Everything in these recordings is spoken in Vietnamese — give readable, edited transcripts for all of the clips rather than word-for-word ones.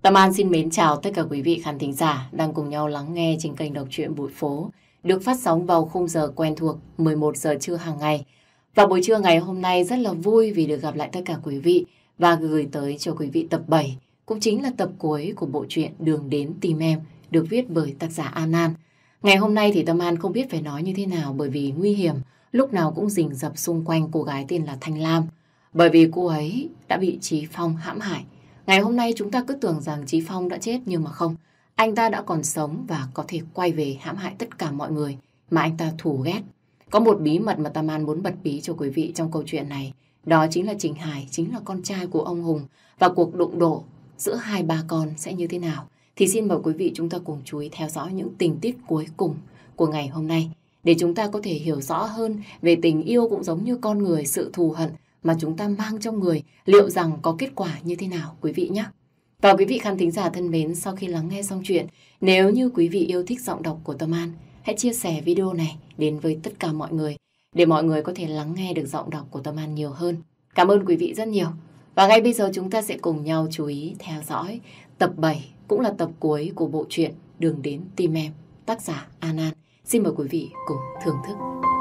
Tâm An xin mến chào tất cả quý vị khán thính giả đang cùng nhau lắng nghe trên kênh đọc truyện Bụi Phố, được phát sóng vào khung giờ quen thuộc 11 giờ trưa hàng ngày. Và buổi trưa ngày hôm nay rất là vui vì được gặp lại tất cả quý vị và gửi tới cho quý vị tập 7, cũng chính là tập cuối của bộ truyện Đường đến tìm em, được viết bởi tác giả An An. Ngày hôm nay thì Tâm An không biết phải nói như thế nào bởi vì nguy hiểm lúc nào cũng rình rập xung quanh cô gái tên là Thanh Lam. Bởi vì cô ấy đã bị Chí Phong hãm hại. Ngày hôm nay chúng ta cứ tưởng rằng Chí Phong đã chết nhưng mà không. Anh ta đã còn sống và có thể quay về hãm hại tất cả mọi người mà anh ta thù ghét. Có một bí mật mà Tâm An muốn bật bí cho quý vị trong câu chuyện này. Đó chính là Trình Hải, chính là con trai của ông Hùng. Và cuộc đụng độ giữa hai ba con sẽ như thế nào? Thì xin mời quý vị chúng ta cùng chú ý theo dõi những tình tiết cuối cùng của ngày hôm nay. Để chúng ta có thể hiểu rõ hơn về tình yêu cũng giống như con người, sự thù hận mà chúng ta mang trong người, liệu rằng có kết quả như thế nào quý vị nhé. Và quý vị khán thính giả thân mến, sau khi lắng nghe xong chuyện, nếu như quý vị yêu thích giọng đọc của Tâm An, hãy chia sẻ video này đến với tất cả mọi người để mọi người có thể lắng nghe được giọng đọc của Tâm An nhiều hơn. Cảm ơn quý vị rất nhiều. Và ngay bây giờ chúng ta sẽ cùng nhau chú ý theo dõi tập 7, cũng là tập cuối của bộ truyện Đường đến tìm em, tác giả An An. Xin mời quý vị cùng thưởng thức.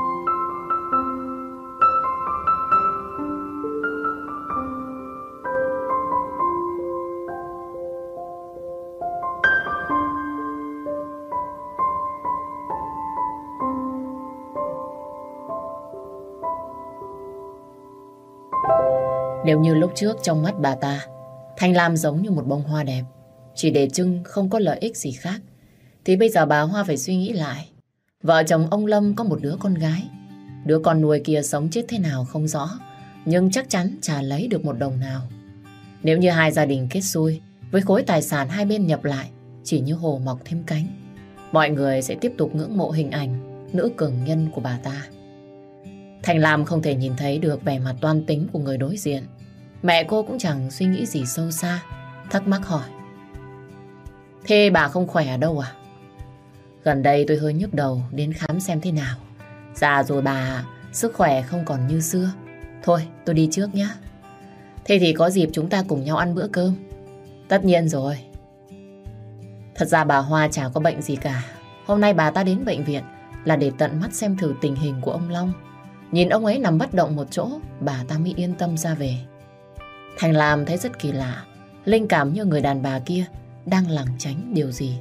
Nếu như lúc trước trong mắt bà ta, Thanh Lam giống như một bông hoa đẹp, chỉ để trưng không có lợi ích gì khác, thì bây giờ bà Hoa phải suy nghĩ lại. Vợ chồng ông Lâm có một đứa con gái. Đứa con nuôi kia sống chết thế nào không rõ, nhưng chắc chắn chả lấy được một đồng nào. Nếu như hai gia đình kết xui, với khối tài sản hai bên nhập lại chỉ như hồ mọc thêm cánh, mọi người sẽ tiếp tục ngưỡng mộ hình ảnh nữ cường nhân của bà ta. Thanh Lam không thể nhìn thấy được vẻ mặt toan tính của người đối diện. Mẹ cô cũng chẳng suy nghĩ gì sâu xa, thắc mắc hỏi: Thế bà không khỏe ở đâu à? Gần đây tôi hơi nhức đầu, đến khám xem thế nào. Già rồi bà, sức khỏe không còn như xưa. Thôi tôi đi trước nhé. Thế thì có dịp chúng ta cùng nhau ăn bữa cơm. Tất nhiên rồi. Thật ra bà Hoa chả có bệnh gì cả. Hôm nay bà ta đến bệnh viện là để tận mắt xem thử tình hình của ông Long. Nhìn ông ấy nằm bất động một chỗ, bà ta mới yên tâm ra về. Thành Lam thấy rất kỳ lạ, linh cảm như người đàn bà kia đang lảng tránh điều gì.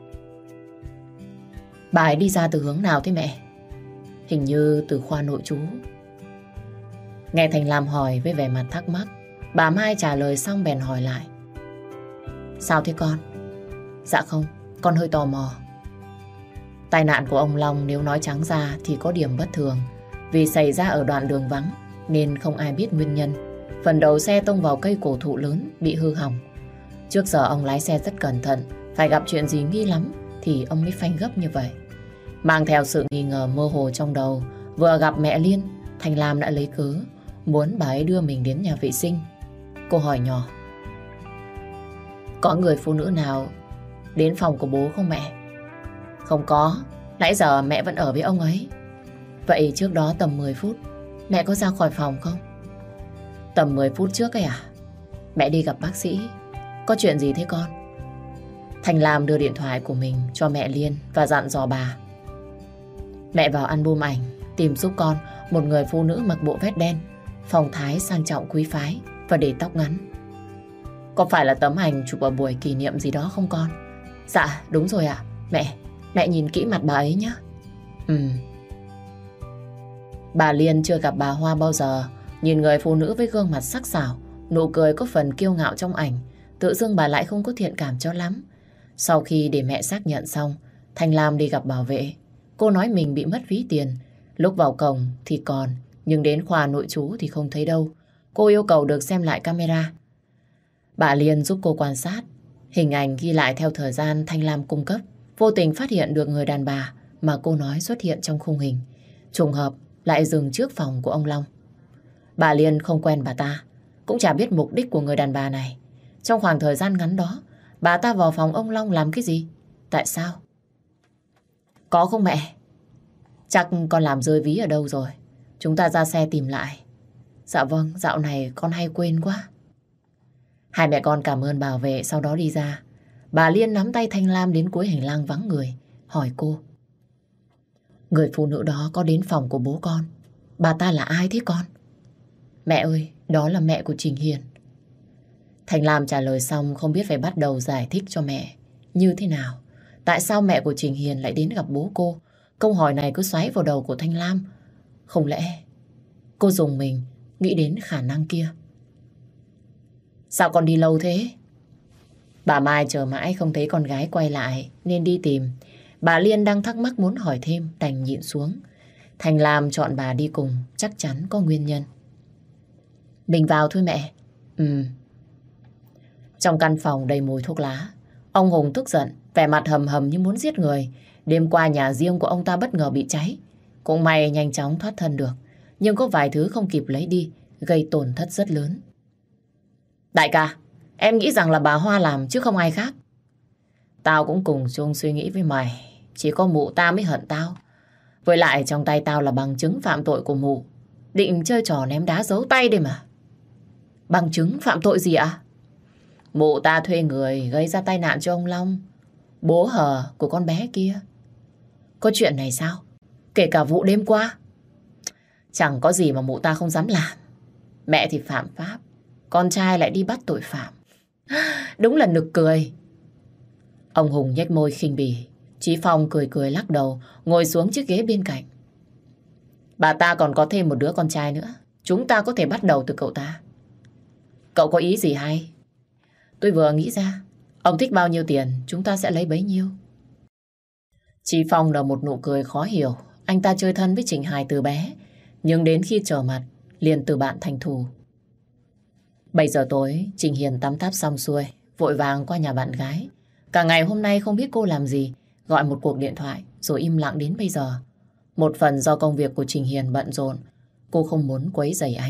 Bà ấy đi ra từ hướng nào thế mẹ? Hình như từ khoa nội trú. Nghe Thành Lam hỏi với vẻ mặt thắc mắc, bà Mai trả lời xong bèn hỏi lại: Sao thế con? Dạ không, con hơi tò mò. Tai nạn của ông Long nếu nói trắng ra thì có điểm bất thường. Vì xảy ra ở đoạn đường vắng nên không ai biết nguyên nhân. Phần đầu xe tông vào cây cổ thụ lớn bị hư hỏng. Trước giờ ông lái xe rất cẩn thận, phải gặp chuyện gì nghi lắm thì ông mới phanh gấp như vậy. Mang theo sự nghi ngờ mơ hồ trong đầu, vừa gặp mẹ Liên, Thanh Lam đã lấy cớ muốn bà ấy đưa mình đến nhà vệ sinh. Cô hỏi nhỏ: Có người phụ nữ nào đến phòng của bố không mẹ? Không có, nãy giờ mẹ vẫn ở với ông ấy. Vậy trước đó tầm 10 phút mẹ có ra khỏi phòng không? Tầm 10 phút trước ấy à? Mẹ đi gặp bác sĩ. Có chuyện gì thế con? Thành Lam đưa điện thoại của mình cho mẹ Liên và dặn dò bà: Mẹ vào album ảnh tìm giúp con một người phụ nữ mặc bộ vest đen, phong thái sang trọng quý phái và để tóc ngắn. Có phải là tấm ảnh chụp ở buổi kỷ niệm gì đó không con? Dạ đúng rồi ạ. Mẹ nhìn kỹ mặt bà ấy nhé. Bà Liên chưa gặp bà Hoa bao giờ. Nhìn người phụ nữ với gương mặt sắc sảo, nụ cười có phần kiêu ngạo trong ảnh, tự dưng bà lại không có thiện cảm cho lắm. Sau khi để mẹ xác nhận xong, Thanh Lam đi gặp bảo vệ. Cô nói mình bị mất ví tiền. Lúc vào cổng thì còn, nhưng đến khoa nội trú thì không thấy đâu. Cô yêu cầu được xem lại camera. Bà Liên giúp cô quan sát. Hình ảnh ghi lại theo thời gian Thanh Lam cung cấp. Vô tình phát hiện được người đàn bà mà cô nói xuất hiện trong khung hình. Trùng hợp lại dừng trước phòng của ông Long. Bà Liên không quen bà ta, cũng chả biết mục đích của người đàn bà này. Trong khoảng thời gian ngắn đó, bà ta vào phòng ông Long làm cái gì? Tại sao? Có không mẹ? Chắc con làm rơi ví ở đâu rồi. Chúng ta ra xe tìm lại. Dạ vâng, dạo này con hay quên quá. Hai mẹ con cảm ơn bảo vệ sau đó đi ra. Bà Liên nắm tay Thanh Lam đến cuối hành lang vắng người, hỏi cô. Người phụ nữ đó có đến phòng của bố con. Bà ta là ai thế con? Mẹ ơi, đó là mẹ của Trình Hiền. Thanh Lam trả lời xong không biết phải bắt đầu giải thích cho mẹ như thế nào. Tại sao mẹ của Trình Hiền lại đến gặp bố cô? Câu hỏi này cứ xoáy vào đầu của Thanh Lam. Không lẽ cô dùng mình nghĩ đến khả năng kia? Sao con đi lâu thế? Bà Mai chờ mãi không thấy con gái quay lại nên đi tìm. Bà Liên đang thắc mắc muốn hỏi thêm đành nhịn xuống. Thanh Lam chọn bà đi cùng chắc chắn có nguyên nhân. Mình vào thôi mẹ. Trong căn phòng đầy mùi thuốc lá, ông Hùng tức giận, vẻ mặt hầm hầm như muốn giết người. Đêm qua nhà riêng của ông ta bất ngờ bị cháy. Cũng may nhanh chóng thoát thân được, nhưng có vài thứ không kịp lấy đi, gây tổn thất rất lớn. Đại ca, em nghĩ rằng là bà Hoa làm chứ không ai khác. Tao cũng cùng chung suy nghĩ với mày. Chỉ có mụ ta mới hận tao. Với lại trong tay tao là bằng chứng phạm tội của mụ. Định chơi trò ném đá giấu tay đây mà. Bằng chứng phạm tội gì ạ? Mụ ta thuê người gây ra tai nạn cho ông Long, bố hờ của con bé kia. Có chuyện này sao? Kể cả vụ đêm qua. Chẳng có gì mà mụ ta không dám làm. Mẹ thì phạm pháp, con trai lại đi bắt tội phạm. Đúng là nực cười. Ông Hùng nhếch môi khinh bỉ. Chí Phong cười cười lắc đầu, ngồi xuống chiếc ghế bên cạnh. Bà ta còn có thêm một đứa con trai nữa. Chúng ta có thể bắt đầu từ cậu ta. Cậu có ý gì hay? Tôi vừa nghĩ ra. Ông thích bao nhiêu tiền, chúng ta sẽ lấy bấy nhiêu. Chí Phong nở một nụ cười khó hiểu. Anh ta chơi thân với Trình Hải từ bé, nhưng đến khi trở mặt, liền từ bạn thành thù. 7 giờ tối, Trình Hiền tắm táp xong xuôi, vội vàng qua nhà bạn gái. Cả ngày hôm nay không biết cô làm gì, gọi một cuộc điện thoại rồi im lặng đến bây giờ. Một phần do công việc của Trình Hiền bận rộn, cô không muốn quấy rầy anh.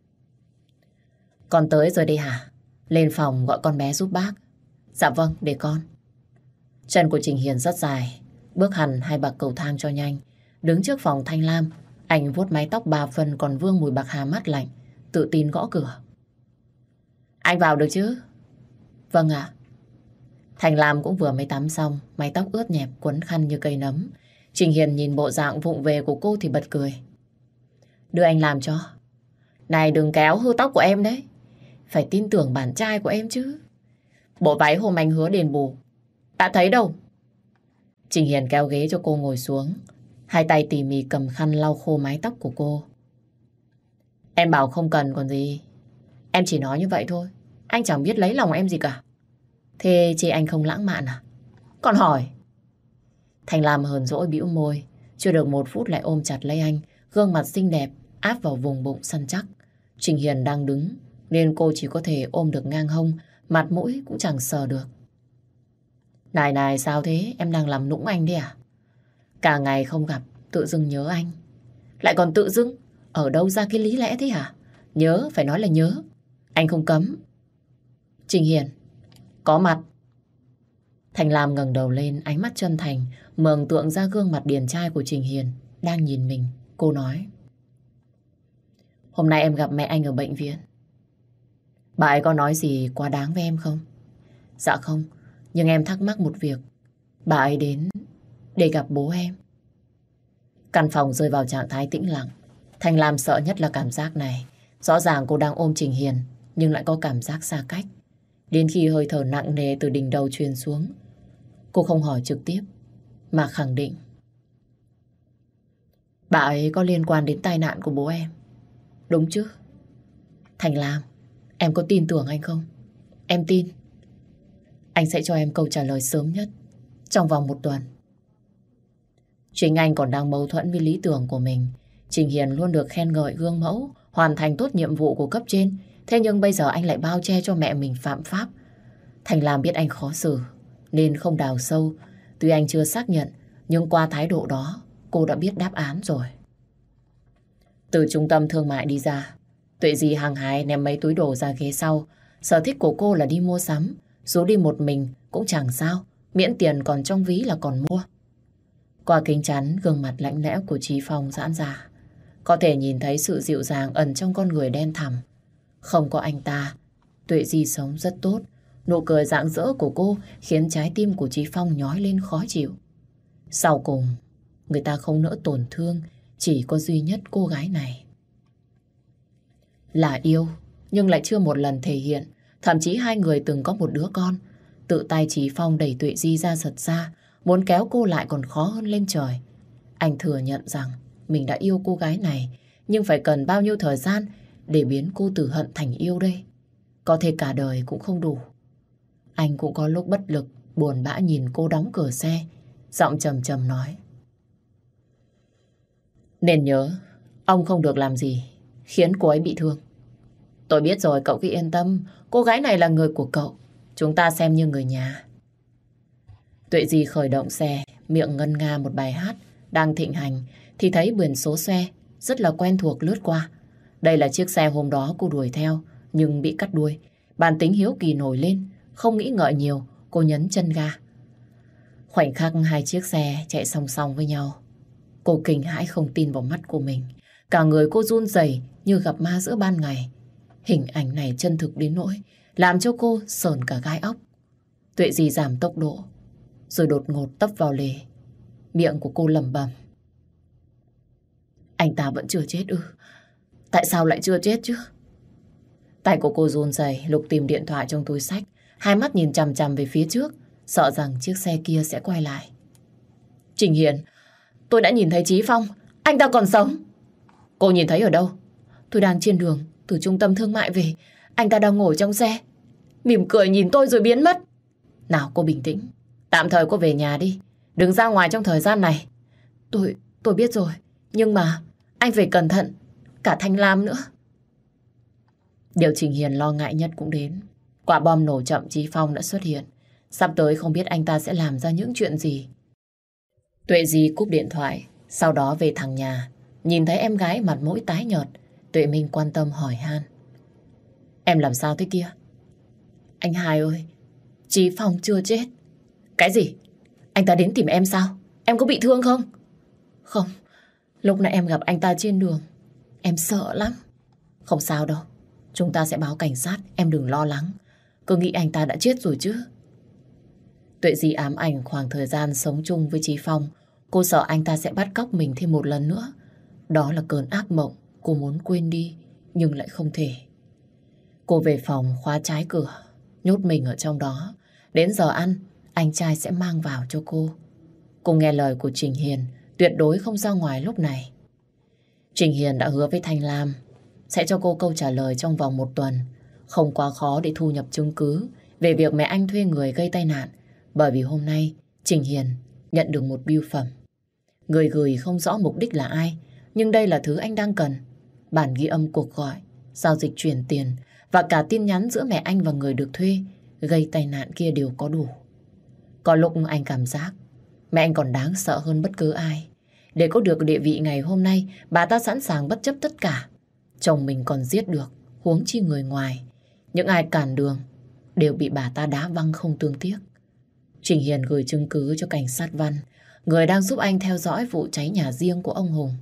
Con tới rồi đây hả? Lên phòng gọi con bé giúp bác. Dạ vâng, để con. Chân của Trình Hiền rất dài, bước hẳn 2 bậc cầu thang cho nhanh. Đứng trước phòng Thanh Lam, anh vuốt mái tóc 3 phần còn vương mùi bạc hà mát lạnh, tự tin gõ cửa. Anh vào được chứ? Vâng ạ. Thanh Lam cũng vừa mới tắm xong, mái tóc ướt nhẹp quấn khăn như cây nấm. Trình Hiền nhìn bộ dạng vụng về của cô thì bật cười. Đưa anh làm cho. Này đừng kéo hư tóc của em đấy. Phải tin tưởng bạn trai của em chứ. Bộ váy hôm anh hứa đền bù đã thấy đâu. Trình Hiền kéo ghế cho cô ngồi xuống, hai tay tỉ mỉ cầm khăn lau khô mái tóc của cô. Em bảo không cần còn gì. Em chỉ nói như vậy thôi. Anh chẳng biết lấy lòng em gì cả. Thế chị anh không lãng mạn à? Còn hỏi. Thành Lam hờn dỗi bĩu môi. Chưa được 1 phút lại ôm chặt lấy anh, gương mặt xinh đẹp áp vào vùng bụng săn chắc. Trình Hiền đang đứng nên cô chỉ có thể ôm được ngang hông, mặt mũi cũng chẳng sờ được. Này này, sao thế? Em đang làm nũng anh đấy à? Cả ngày không gặp, tự dưng nhớ anh. Lại còn tự dưng? Ở đâu ra cái lý lẽ thế hả? Nhớ, phải nói là nhớ. Anh không cấm. Trình Hiền, có mặt. Thành Lam ngẩng đầu lên, ánh mắt chân thành, mường tượng ra gương mặt điển trai của Trình Hiền đang nhìn mình. Cô nói. Hôm nay em gặp mẹ anh ở bệnh viện. Bà ấy có nói gì quá đáng với em không? Dạ không, nhưng em thắc mắc một việc. Bà ấy đến để gặp bố em. Căn phòng rơi vào trạng thái tĩnh lặng. Thành Lam sợ nhất là cảm giác này. Rõ ràng cô đang ôm Trình Hiền, nhưng lại có cảm giác xa cách. Đến khi hơi thở nặng nề từ đỉnh đầu truyền xuống, cô không hỏi trực tiếp, mà khẳng định. Bà ấy có liên quan đến tai nạn của bố em. Đúng chứ? Thành Lam, em có tin tưởng anh không? Em tin. Anh sẽ cho em câu trả lời sớm nhất, trong vòng 1 tuần. Chính anh còn đang mâu thuẫn với lý tưởng của mình. Trình Hiền luôn được khen ngợi gương mẫu, hoàn thành tốt nhiệm vụ của cấp trên. Thế nhưng bây giờ anh lại bao che cho mẹ mình phạm pháp. Thành Lam biết anh khó xử, nên không đào sâu. Tuy anh chưa xác nhận, nhưng qua thái độ đó, cô đã biết đáp án rồi. Từ trung tâm thương mại đi ra, Tuệ Dì hàng hái ném mấy túi đồ ra ghế sau. Sở thích của cô là đi mua sắm. Dù đi một mình cũng chẳng sao, miễn tiền còn trong ví là còn mua. Qua kính chắn, gương mặt lạnh lẽo của Chí Phong giãn ra. Có thể nhìn thấy sự dịu dàng ẩn trong con người đen thẳm. Không có anh ta Tuệ Di sống rất tốt. Nụ cười rạng rỡ của cô khiến trái tim của Chí Phong nhói lên khó chịu. Sau cùng, người ta không nỡ tổn thương, chỉ có duy nhất cô gái này. Là yêu, nhưng lại chưa một lần thể hiện. Thậm chí hai người từng có một đứa con. Tự tay Chí Phong đẩy Tuệ Di ra giật ra, muốn kéo cô lại còn khó hơn lên trời. Anh thừa nhận rằng mình đã yêu cô gái này, nhưng phải cần bao nhiêu thời gian để biến cô từ hận thành yêu đây? Có thể cả đời cũng không đủ. Anh cũng có lúc bất lực, buồn bã nhìn cô đóng cửa xe, giọng trầm trầm nói. Nên nhớ, ông không được làm gì khiến cô ấy bị thương. Tôi biết rồi, cậu cứ yên tâm, cô gái này là người của cậu, chúng ta xem như người nhà. Tuệ Di khởi động xe, miệng ngân nga một bài hát đang thịnh hành, thì thấy biển số xe rất là quen thuộc lướt qua. Đây là chiếc xe hôm đó cô đuổi theo, nhưng bị cắt đuôi. Bản tính hiếu kỳ nổi lên, không nghĩ ngợi nhiều, cô nhấn chân ga. Khoảnh khắc hai chiếc xe chạy song song với nhau, cô kinh hãi không tin vào mắt của mình. Cả người cô run rẩy như gặp ma giữa ban ngày. Hình ảnh này chân thực đến nỗi làm cho cô sởn cả gai óc. Tuệ Di giảm tốc độ, rồi đột ngột tấp vào lề. Miệng của cô lẩm bẩm. Anh ta vẫn chưa chết ư? Tại sao lại chưa chết chứ? Tay của cô run rẩy lục tìm điện thoại trong túi xách, hai mắt nhìn chằm chằm về phía trước, sợ rằng chiếc xe kia sẽ quay lại. Trình Hiền, tôi đã nhìn thấy Chí Phong, anh ta còn sống. Cô nhìn thấy ở đâu? Tôi đang trên đường từ trung tâm thương mại về, anh ta đang ngồi trong xe, mỉm cười nhìn tôi rồi biến mất. Nào cô bình tĩnh, tạm thời cô về nhà đi, đừng ra ngoài trong thời gian này. Tôi biết rồi, nhưng mà anh phải cẩn thận, cả Thanh Lam nữa. Điều Trình Hiền lo ngại nhất cũng đến. Quả bom nổ chậm Chí Phong đã xuất hiện. Sắp tới không biết anh ta sẽ làm ra những chuyện gì. Tuệ Di cúp điện thoại, sau đó về thẳng nhà. Nhìn thấy em gái mặt mũi tái nhợt, Tuệ Minh quan tâm hỏi han. Em làm sao thế kia? Anh Hai ơi, Chí Phong chưa chết. Cái gì? Anh ta đến tìm em sao? Em có bị thương không? Không, lúc nãy em gặp anh ta trên đường, em sợ lắm. Không sao đâu, chúng ta sẽ báo cảnh sát, em đừng lo lắng. Cứ nghĩ anh ta đã chết rồi chứ. Tuệ Di ám ảnh khoảng thời gian sống chung với Chí Phong. Cô sợ anh ta sẽ bắt cóc mình thêm một lần nữa. Đó là cơn ác mộng cô muốn quên đi, nhưng lại không thể. Cô về phòng khóa trái cửa, nhốt mình ở trong đó. Đến giờ ăn, anh trai sẽ mang vào cho cô. Cô nghe lời của Trình Hiền, tuyệt đối không ra ngoài lúc này. Trình Hiền đã hứa với Thanh Lam sẽ cho cô câu trả lời trong vòng 1 tuần. Không quá khó để thu nhập chứng cứ về việc mẹ anh thuê người gây tai nạn. Bởi vì hôm nay Trình Hiền nhận được một bưu phẩm. Người gửi không rõ mục đích là ai, nhưng đây là thứ anh đang cần. Bản ghi âm cuộc gọi, giao dịch chuyển tiền và cả tin nhắn giữa mẹ anh và người được thuê gây tai nạn kia đều có đủ. Có lúc anh cảm giác mẹ anh còn đáng sợ hơn bất cứ ai. Để có được địa vị ngày hôm nay, bà ta sẵn sàng bất chấp tất cả. Chồng mình còn giết được, huống chi người ngoài. Những ai cản đường đều bị bà ta đá văng không thương tiếc. Trình Hiền gửi chứng cứ cho cảnh sát Văn, người đang giúp anh theo dõi vụ cháy nhà riêng của ông Hùng.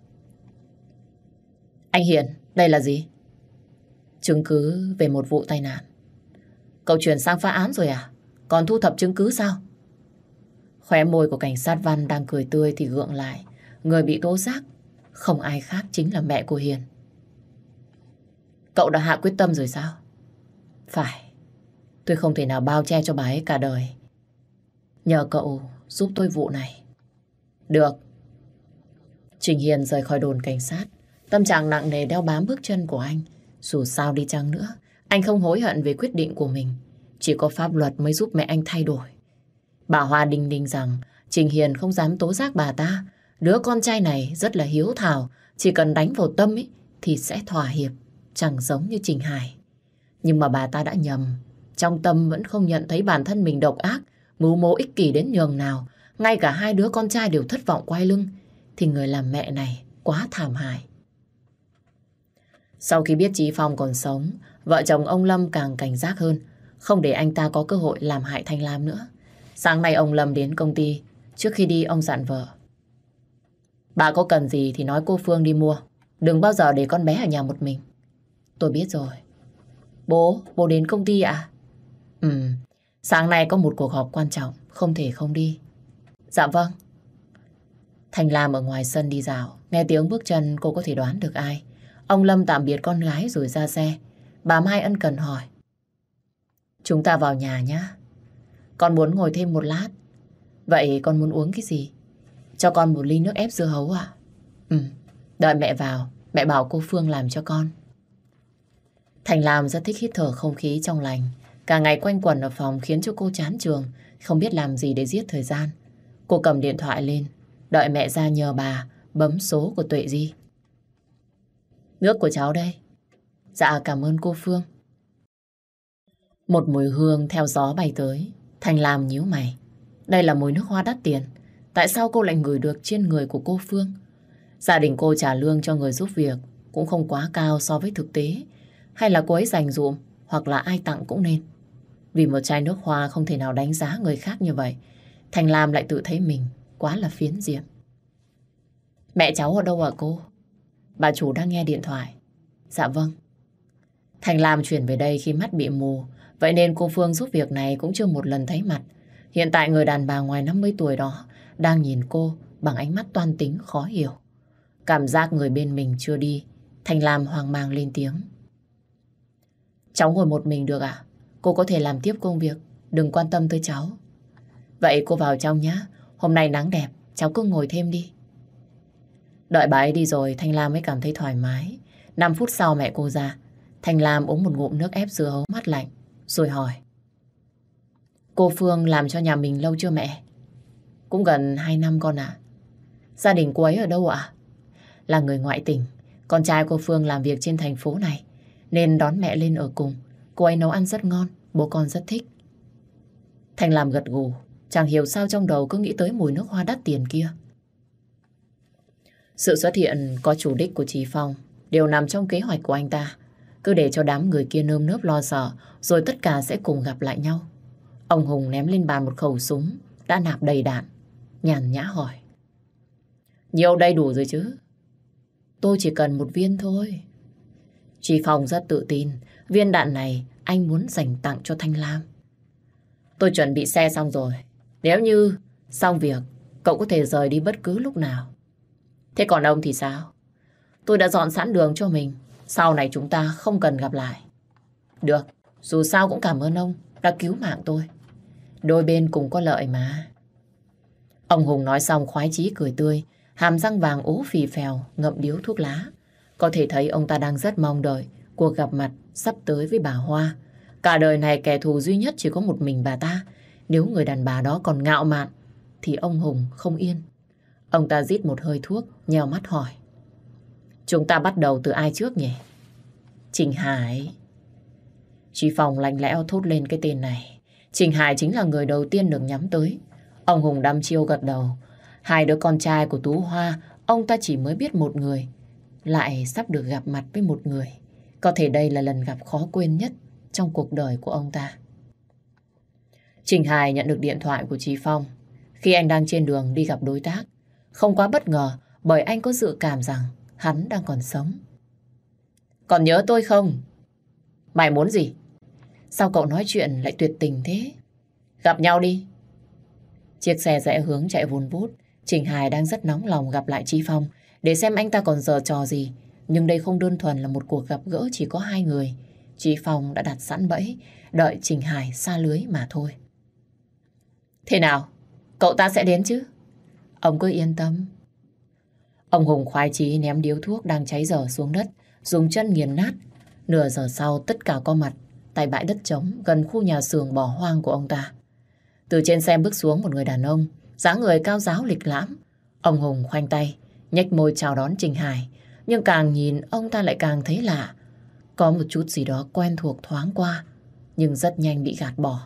Anh Hiền, đây là gì? Chứng cứ về một vụ tai nạn. Cậu chuyển sang phá án rồi à? Còn thu thập chứng cứ sao? Khóe môi của cảnh sát Văn đang cười tươi thì gượng lại. Người bị tố giác không ai khác chính là mẹ của Hiền. Cậu đã hạ quyết tâm rồi sao? Phải. Tôi không thể nào bao che cho bà ấy cả đời. Nhờ cậu giúp tôi vụ này. Được. Trình Hiền rời khỏi đồn cảnh sát. Tâm trạng nặng nề đeo bám bước chân của anh. Dù sao đi chăng nữa, anh không hối hận về quyết định của mình. Chỉ có pháp luật mới giúp mẹ anh thay đổi. Bà Hoa đinh ninh rằng Trình Hiền không dám tố giác bà ta. Đứa con trai này rất là hiếu thảo, chỉ cần đánh vào tâm ấy, thì sẽ thỏa hiệp, chẳng giống như Trình Hải. Nhưng mà bà ta đã nhầm. Trong tâm vẫn không nhận thấy bản thân mình độc ác, mưu mô ích kỷ đến nhường nào. Ngay cả hai đứa con trai đều thất vọng quay lưng. Thì người làm mẹ này quá thảm hại. Sau khi biết Chí Phong còn sống, vợ chồng ông Lâm càng cảnh giác hơn, không để anh ta có cơ hội làm hại Thanh Lam nữa. Sáng nay ông Lâm đến công ty. Trước khi đi ông dặn vợ: bà có cần gì thì nói cô Phương đi mua. Đừng bao giờ để con bé ở nhà một mình. Tôi biết rồi. Bố đến công ty ạ? Ừ, sáng nay có một cuộc họp quan trọng, không thể không đi. Dạ vâng. Thành Lam ở ngoài sân đi dạo, nghe tiếng bước chân cô có thể đoán được ai. Ông Lâm tạm biệt con gái rồi ra xe. Bà Mai ân cần hỏi. Chúng ta vào nhà nhé. Con muốn ngồi thêm một lát. Vậy con muốn uống cái gì? Cho con một ly nước ép dưa hấu ạ? Ừ, đợi mẹ vào, mẹ bảo cô Phương làm cho con. Thành Lam rất thích hít thở không khí trong lành. Cả ngày quanh quẩn ở phòng khiến cho cô chán chường, không biết làm gì để giết thời gian. Cô cầm điện thoại lên, đợi mẹ ra nhờ bà bấm số của Tuệ Di. Nước của cháu đây. Dạ cảm ơn cô Phương. Một mùi hương theo gió bay tới. Thành Lam nhíu mày. Đây là mùi nước hoa đắt tiền. Tại sao cô lại ngửi được trên người của cô Phương? Gia đình cô trả lương cho người giúp việc cũng không quá cao so với thực tế. Hay là cô ấy dành dụm, hoặc là ai tặng cũng nên. Vì một chai nước hoa không thể nào đánh giá người khác như vậy. Thành Lam lại tự thấy mình quá là phiến diện. Mẹ cháu ở đâu hả cô? Bà chủ đang nghe điện thoại. Dạ vâng. Thành Lam chuyển về đây khi mắt bị mù. Vậy nên cô Phương giúp việc này cũng chưa một lần thấy mặt. Hiện tại người đàn bà ngoài 50 tuổi đó đang nhìn cô bằng ánh mắt toan tính khó hiểu. Cảm giác người bên mình chưa đi. Thành Lam hoang mang lên tiếng. Cháu ngồi một mình được ạ? Cô có thể làm tiếp công việc, đừng quan tâm tới cháu. Vậy cô vào trong nhé. Hôm nay nắng đẹp, cháu cứ ngồi thêm đi. Đợi bà ấy đi rồi Thanh Lam mới cảm thấy thoải mái. 5 phút sau mẹ cô ra. Thanh Lam uống một ngụm nước ép dưa hấu mát lạnh rồi hỏi. Cô Phương làm cho nhà mình lâu chưa mẹ? Cũng gần 2 năm con ạ. Gia đình cô ấy ở đâu ạ? Là người ngoại tỉnh. Con trai cô Phương làm việc trên thành phố này nên đón mẹ lên ở cùng. Cô ấy nấu ăn rất ngon, bố con rất thích. Thanh Lam gật gù. Chẳng hiểu sao trong đầu cứ nghĩ tới mùi nước hoa đắt tiền kia. Sự xuất hiện có chủ đích của chị Phong đều nằm trong kế hoạch của anh ta. Cứ để cho đám người kia nơm nớp lo sợ, rồi tất cả sẽ cùng gặp lại nhau. Ông Hùng ném lên bàn một khẩu súng đã nạp đầy đạn, nhàn nhã hỏi. Nhiều đây đủ rồi chứ? Tôi chỉ cần một viên thôi. Chị Phong rất tự tin, viên đạn này anh muốn dành tặng cho Thanh Lam. Tôi chuẩn bị xe xong rồi. Nếu như xong việc, cậu có thể rời đi bất cứ lúc nào. Thế còn ông thì sao? Tôi đã dọn sẵn đường cho mình. Sau này chúng ta không cần gặp lại. Được, dù sao cũng cảm ơn ông đã cứu mạng tôi. Đôi bên cùng có lợi mà. Ông Hùng nói xong khoái chí cười tươi, hàm răng vàng ố phì phèo ngậm điếu thuốc lá. Có thể thấy ông ta đang rất mong đợi cuộc gặp mặt sắp tới với bà Hoa. Cả đời này kẻ thù duy nhất chỉ có một mình bà ta. Nếu người đàn bà đó còn ngạo mạn thì ông Hùng không yên. Ông ta rít một hơi thuốc, nheo mắt hỏi. Chúng ta bắt đầu từ ai trước nhỉ? Trình Hải. Chị Phong lạnh lẽo thốt lên cái tên này. Trình Hải chính là người đầu tiên được nhắm tới. Ông Hùng đăm chiêu gật đầu. Hai đứa con trai của Tú Hoa, ông ta chỉ mới biết một người, lại sắp được gặp mặt với một người. Có thể đây là lần gặp khó quên nhất trong cuộc đời của ông ta. Trình Hải nhận được điện thoại của chị Phong khi anh đang trên đường đi gặp đối tác. Không quá bất ngờ bởi anh có dự cảm rằng hắn đang còn sống. Còn nhớ tôi không? Mày muốn gì? Sao cậu nói chuyện lại tuyệt tình thế? Gặp nhau đi. Chiếc xe rẽ hướng chạy vùn vút. Trình Hải đang rất nóng lòng gặp lại Chi Phong để xem anh ta còn giở trò gì. Nhưng đây không đơn thuần là một cuộc gặp gỡ chỉ có hai người. Chi Phong đã đặt sẵn bẫy, đợi Trình Hải sa lưới mà thôi. Thế nào? Cậu ta sẽ đến chứ? Ông cứ yên tâm. Ông Hùng khoái chí ném điếu thuốc đang cháy dở xuống đất, dùng chân nghiền nát. Nửa giờ sau tất cả có mặt tại bãi đất trống gần khu nhà xưởng bỏ hoang của ông ta. Từ trên xe bước xuống một người đàn ông, dáng người cao ráo lịch lãm. Ông Hùng khoanh tay, nhếch môi chào đón Trình Hải. Nhưng càng nhìn ông ta lại càng thấy lạ. Có một chút gì đó quen thuộc thoáng qua, nhưng rất nhanh bị gạt bỏ.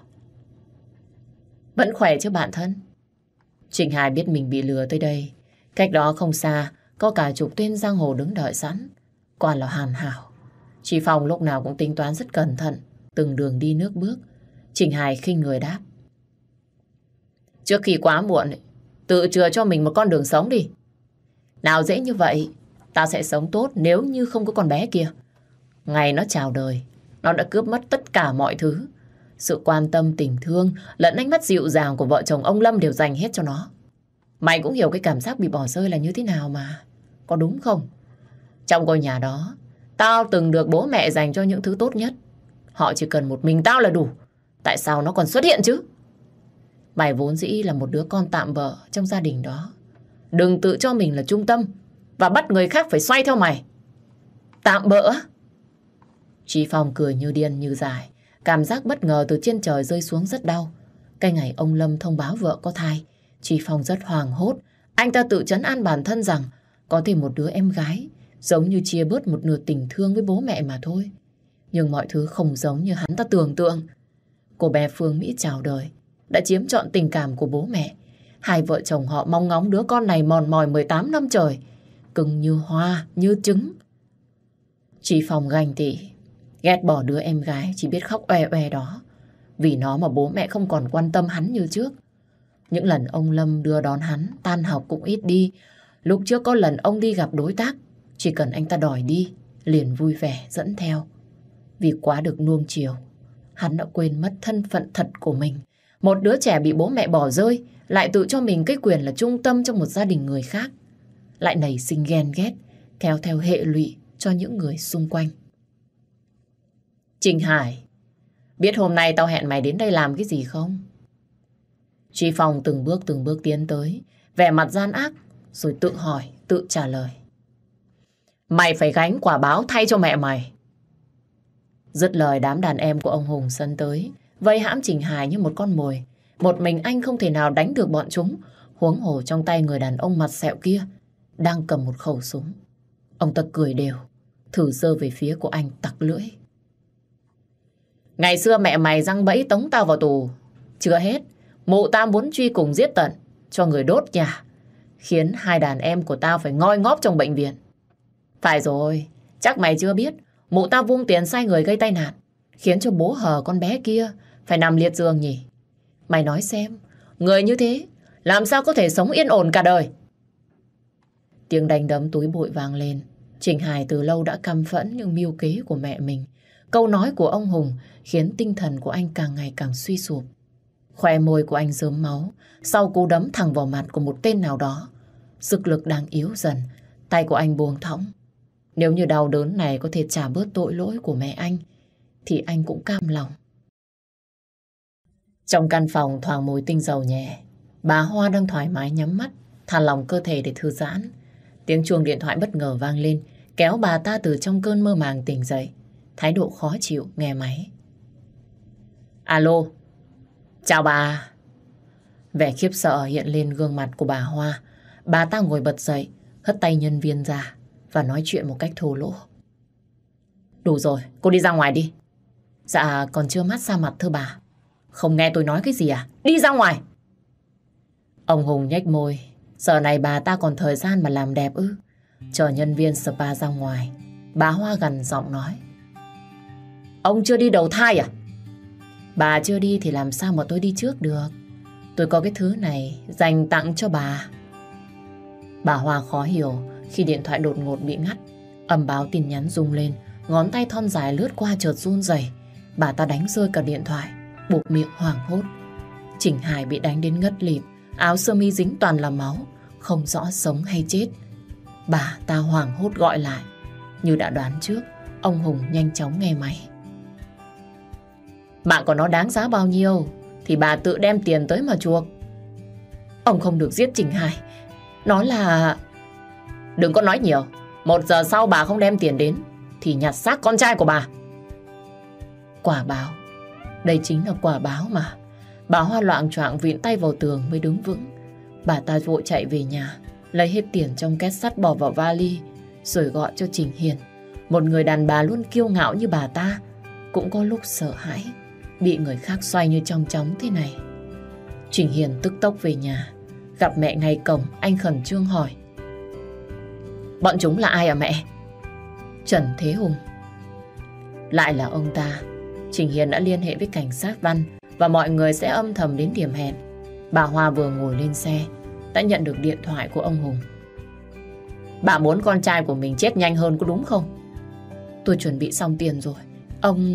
Vẫn khỏe chứ bạn thân? Trình Hải biết mình bị lừa tới đây. Cách đó không xa, có cả chục tên giang hồ đứng đợi sẵn. Quả là hoàn hảo. Chị Phong lúc nào cũng tính toán rất cẩn thận, từng đường đi nước bước. Trình Hải khinh người đáp. Trước khi quá muộn, tự chừa cho mình một con đường sống đi. Nào dễ như vậy, ta sẽ sống tốt nếu như không có con bé kia. Ngày nó chào đời, Nó đã cướp mất tất cả mọi thứ. Sự quan tâm, tình thương lẫn ánh mắt dịu dàng của vợ chồng ông Lâm đều dành hết cho nó. Mày cũng hiểu cái cảm giác bị bỏ rơi là như thế nào mà. Có đúng không? Trong ngôi nhà đó, tao từng được bố mẹ dành cho những thứ tốt nhất. Họ chỉ cần một mình tao là đủ. Tại sao nó còn xuất hiện chứ? Mày vốn dĩ là một đứa con tạm bợ trong gia đình đó. Đừng tự cho mình là trung tâm và bắt người khác phải xoay theo mày. Tạm bợ? Chí Phong cười như điên như dại. Cảm giác bất ngờ từ trên trời rơi xuống rất đau. Cái ngày ông Lâm thông báo vợ có thai, Chí Phong rất hoảng hốt. Anh ta tự trấn an bản thân rằng có thêm một đứa em gái giống như chia bớt một nửa tình thương với bố mẹ mà thôi. Nhưng mọi thứ không giống như hắn ta tưởng tượng. Cô bé Phương Mỹ chào đời đã chiếm trọn tình cảm của bố mẹ. Hai vợ chồng họ mong ngóng đứa con này mòn mỏi 18 năm trời, cưng như hoa, như trứng. Chí Phong ganh tị, ghét bỏ đứa em gái chỉ biết khóc oe oe đó. Vì nó mà bố mẹ không còn quan tâm hắn như trước. Những lần ông Lâm đưa đón hắn, tan học cũng ít đi. Lúc trước có lần ông đi gặp đối tác, chỉ cần anh ta đòi đi, liền vui vẻ dẫn theo. Vì quá được nuông chiều, hắn đã quên mất thân phận thật của mình. Một đứa trẻ bị bố mẹ bỏ rơi, lại tự cho mình cái quyền là trung tâm trong một gia đình người khác. Lại nảy sinh ghen ghét, kéo theo hệ lụy cho những người xung quanh. Trình Hải, biết hôm nay tao hẹn mày đến đây làm cái gì không? Chí Phong từng bước tiến tới, vẻ mặt gian ác, rồi tự hỏi, tự trả lời. Mày phải gánh quả báo thay cho mẹ mày. Dứt lời, đám đàn em của ông Hùng sân tới, vây hãm Trình Hải như một con mồi. Một mình anh không thể nào đánh được bọn chúng, huống hồ trong tay người đàn ông mặt sẹo kia đang cầm một khẩu súng. Ông ta cười đều, thử giơ về phía của anh tặc lưỡi. Ngày xưa mẹ mày giăng bẫy tống tao vào tù. Chưa hết, mụ tao muốn truy cùng giết tận, cho người đốt nhà, khiến hai đàn em của tao phải ngoi ngóp trong bệnh viện. Phải rồi, chắc mày chưa biết, mụ tao vung tiền sai người gây tai nạn, khiến cho bố hờ con bé kia phải nằm liệt giường nhỉ. Mày nói xem, người như thế làm sao có thể sống yên ổn cả đời? Tiếng đánh đấm túi bụi vang lên. Trình Hải từ lâu đã căm phẫn những mưu kế của mẹ mình. Câu nói của ông Hùng khiến tinh thần của anh càng ngày càng suy sụp. Khóe môi của anh rớm máu sau cú đấm thẳng vào mặt của một tên nào đó. Sức lực đang yếu dần, tay của anh buông thõng. Nếu như đau đớn này có thể trả bớt tội lỗi của mẹ anh, thì anh cũng cam lòng. Trong căn phòng thoảng mùi tinh dầu nhẹ, bà Hoa đang thoải mái nhắm mắt, thả lỏng cơ thể để thư giãn. Tiếng chuông điện thoại bất ngờ vang lên, kéo bà ta từ trong cơn mơ màng tỉnh dậy. Thái độ khó chịu nghe máy. Alo, chào bà. Vẻ khiếp sợ hiện lên gương mặt của bà Hoa. Bà ta ngồi bật dậy, hất tay nhân viên ra và nói chuyện một cách thô lỗ. Đủ rồi, cô đi ra ngoài đi. Dạ, còn chưa mát xa mặt thưa bà. Không nghe tôi nói cái gì à? Đi ra ngoài. Ông Hùng nhếch môi. Giờ này bà ta còn thời gian mà làm đẹp ư? Chờ nhân viên spa ra ngoài, bà Hoa gằn giọng nói. Ông chưa đi đầu thai à? Bà chưa đi thì làm sao mà tôi đi trước được? Tôi có cái thứ này dành tặng cho bà. Bà Hoa khó hiểu khi điện thoại đột ngột bị ngắt. Âm báo tin nhắn rung lên, ngón tay thon dài lướt qua chợt run rẩy. Bà ta đánh rơi cả điện thoại, buộc miệng hoảng hốt. Trình Hải bị đánh đến ngất lịm, áo sơ mi dính toàn là máu, không rõ sống hay chết. Bà ta hoảng hốt gọi lại. Như đã đoán trước, ông Hùng nhanh chóng nghe máy. Mạng của nó đáng giá bao nhiêu thì bà tự đem tiền tới mà chuộc. Ông không được giết Trình Hải. Nó là... Đừng có nói nhiều. 1 giờ sau bà không đem tiền đến thì nhặt xác con trai của bà. Quả báo. Đây chính là quả báo mà. Bà Hoa loạng choạng vịn tay vào tường mới đứng vững. Bà ta vội chạy về nhà, lấy hết tiền trong két sắt bỏ vào vali, rồi gọi cho Trình Hiền. Một người đàn bà luôn kiêu ngạo như bà ta cũng có lúc sợ hãi bị người khác xoay như trong chóng thế này. Trình Hiền tức tốc về nhà. Gặp mẹ ngay cổng, anh khẩn trương hỏi. Bọn chúng là ai à mẹ? Trần Thế Hùng. Lại là ông ta. Trình Hiền đã liên hệ với cảnh sát Văn và mọi người sẽ âm thầm đến điểm hẹn. Bà Hoa vừa ngồi lên xe đã nhận được điện thoại của ông Hùng. Bà muốn con trai của mình chết nhanh hơn có đúng không? Tôi chuẩn bị xong tiền rồi.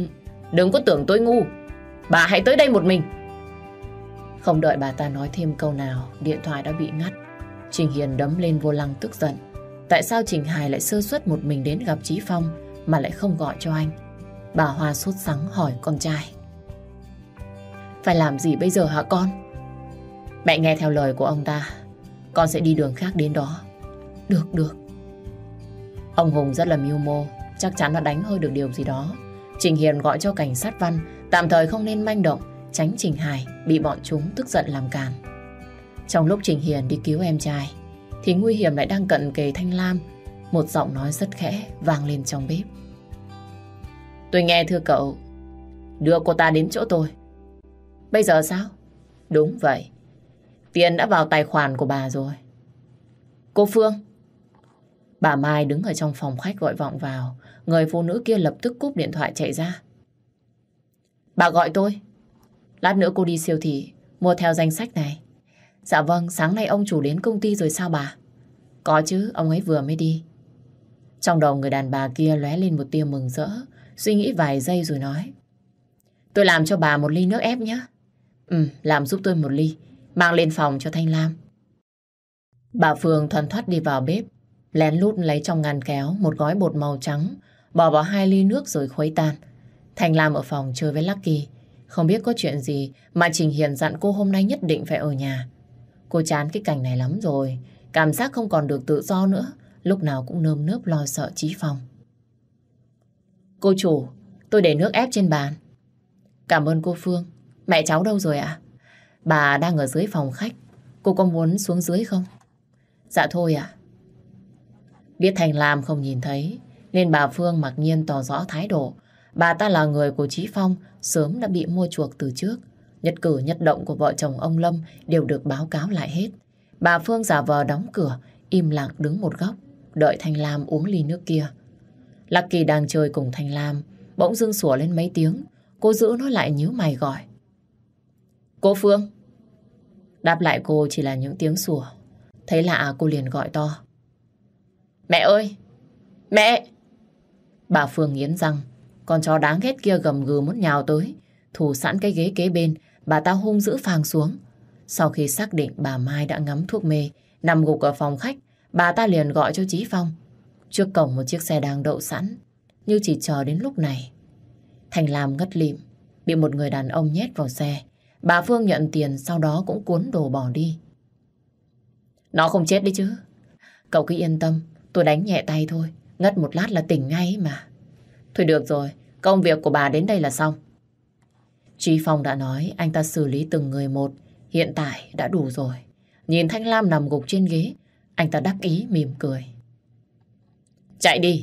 Đừng có tưởng tôi ngu. Bà hãy tới đây một mình. Không đợi bà ta nói thêm câu nào, điện thoại đã bị ngắt. Trình Hiền đấm lên vô lăng tức giận. Tại sao Trình Hải lại sơ suất một mình đến gặp Chí Phong mà lại không gọi cho anh? Bà Hoa sốt sắng hỏi con trai. Phải làm gì bây giờ hả con? Mẹ nghe theo lời của ông ta, con sẽ đi đường khác đến đó. Được. Ông Hùng rất là mưu mô, chắc chắn là đánh hơi được điều gì đó. Trình Hiền gọi cho cảnh sát Văn, tạm thời không nên manh động, tránh Trình Hải bị bọn chúng tức giận làm càn. Trong lúc Trình Hiền đi cứu em trai, thì nguy hiểm lại đang cận kề Thanh Lam. Một giọng nói rất khẽ vang lên trong bếp. Tôi nghe thưa cậu, đưa cô ta đến chỗ tôi. Bây giờ sao? Đúng vậy, tiền đã vào tài khoản của bà rồi. Cô Phương. Bà Mai đứng ở trong phòng khách gọi vọng vào. Người phụ nữ kia lập tức cúp điện thoại chạy ra. Bà gọi tôi. Lát nữa cô đi siêu thị mua theo danh sách này. Dạ vâng, sáng nay ông chủ đến công ty rồi sao bà? Có chứ, ông ấy vừa mới đi. Trong đầu người đàn bà kia lóe lên một tia mừng rỡ, suy nghĩ vài giây rồi nói. Tôi làm cho bà một ly nước ép nhé. Làm giúp tôi một ly, mang lên phòng cho Thanh Lam. Bà Phương thoăn thoắt đi vào bếp, lén lút lấy trong ngăn kéo một gói bột màu trắng, bỏ vào 2 ly nước rồi khuấy tan. Thanh Lam ở phòng chơi với Lucky, không biết có chuyện gì mà Trình Hiền dặn cô hôm nay nhất định phải ở nhà. Cô chán cái cảnh này lắm rồi, cảm giác không còn được tự do nữa, lúc nào cũng nơm nớp lo sợ Chí Phong. Cô chủ, tôi để nước ép trên bàn. Cảm ơn cô Phương. Mẹ cháu đâu rồi ạ? Bà đang ở dưới phòng khách, cô có muốn xuống dưới không? Dạ thôi ạ. Biết Thanh Lam không nhìn thấy nên bà Phương mặc nhiên tỏ rõ thái độ. Bà ta là người của Chí Phong, sớm đã bị mua chuộc từ trước. Nhất cử nhất động của vợ chồng ông Lâm đều được báo cáo lại hết. Bà Phương giả vờ đóng cửa, im lặng đứng một góc, đợi Thanh Lam uống ly nước kia. Lucky đang chơi cùng Thanh Lam, bỗng dưng sủa lên mấy tiếng. Cô giữ nó lại nhíu mày gọi. Cô Phương. Đáp lại cô chỉ là những tiếng sủa. Thấy lạ cô liền gọi to. Mẹ ơi! Mẹ! Bà Phương nghiến răng. Con chó đáng ghét kia gầm gừ muốn nhào tới. Thủ sẵn cái ghế kế bên, bà ta hung dữ phang xuống. Sau khi xác định bà Mai đã ngắm thuốc mê, nằm gục ở phòng khách, bà ta liền gọi cho Chí Phong. Trước cổng một chiếc xe đang đậu sẵn, như chỉ chờ đến lúc này. Thanh Lam ngất lịm, bị một người đàn ông nhét vào xe. Bà Phương nhận tiền, sau đó cũng cuốn đồ bỏ đi. Nó không chết đấy chứ. Cậu cứ yên tâm, tôi đánh nhẹ tay thôi. Ngất một lát là tỉnh ngay mà. Thôi được rồi, công việc của bà đến đây là xong. Chí Phong đã nói anh ta xử lý từng người một. Hiện tại đã đủ rồi. Nhìn Thanh Lam nằm gục trên ghế, anh ta đắc ý mỉm cười. Chạy đi.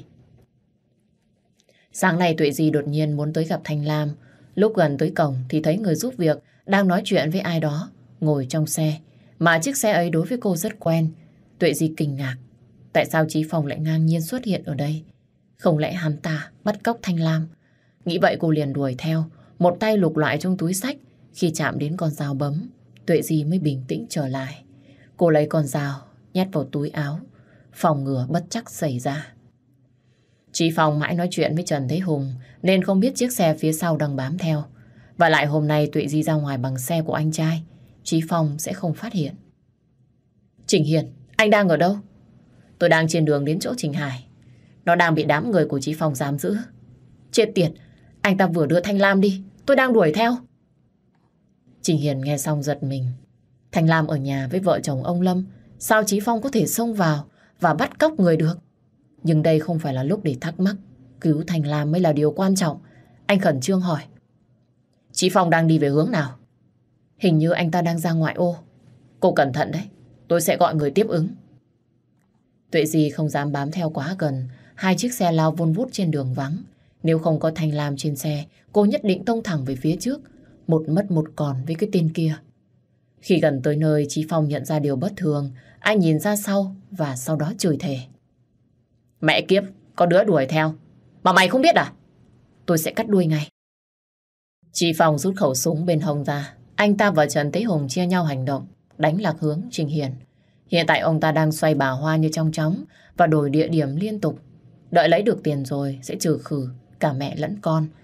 Sáng nay Tuệ Di đột nhiên muốn tới gặp Thanh Lam. Lúc gần tới cổng thì thấy người giúp việc đang nói chuyện với ai đó ngồi trong xe. Mà chiếc xe ấy đối với cô rất quen. Tuệ Di kinh ngạc. Tại sao Chí Phong lại ngang nhiên xuất hiện ở đây? Không lẽ hắn ta bắt cóc Thanh Lam? Nghĩ vậy cô liền đuổi theo, một tay lục lại trong túi xách. Khi chạm đến con dao bấm, Tuệ Di mới bình tĩnh trở lại. Cô lấy con dao nhét vào túi áo, phòng ngừa bất trắc xảy ra. Chí Phong mãi nói chuyện với Trần Thế Hùng nên không biết chiếc xe phía sau đang bám theo. Và lại hôm nay Tuệ Di ra ngoài bằng xe của anh trai, Chí Phong sẽ không phát hiện. Trình Hiền, anh đang ở đâu? Tôi đang trên đường đến chỗ Trình Hải. Nó đang bị đám người của Chí Phong giam giữ. Chết tiệt, anh ta vừa đưa Thanh Lam đi, tôi đang đuổi theo. Trình Hiền nghe xong giật mình. Thanh Lam ở nhà với vợ chồng ông Lâm, sao Chí Phong có thể xông vào và bắt cóc người được? Nhưng đây không phải là lúc để thắc mắc. Cứu Thanh Lam mới là điều quan trọng. Anh khẩn trương hỏi. Chí Phong đang đi về hướng nào? Hình như anh ta đang ra ngoại ô. Cô cẩn thận đấy, tôi sẽ gọi người tiếp ứng. Tuệ Di không dám bám theo quá gần. Hai chiếc xe lao vun vút trên đường vắng. Nếu không có Thanh Lam trên xe, cô nhất định tông thẳng về phía trước. Một mất một còn với cái tên kia. Khi gần tới nơi, Chí Phong nhận ra điều bất thường. Anh nhìn ra sau và sau đó chửi thề. Mẹ kiếp, có đứa đuổi theo mà mày không biết à? Tôi sẽ cắt đuôi ngay. Chí Phong rút khẩu súng bên hông ra. Anh ta và Trần Thế Hùng chia nhau hành động, đánh lạc hướng Trình Hiền. Hiện tại ông ta đang xoay bà Hoa như trong chóng và đổi địa điểm liên tục. Đợi lấy được tiền rồi sẽ trừ khử cả mẹ lẫn con.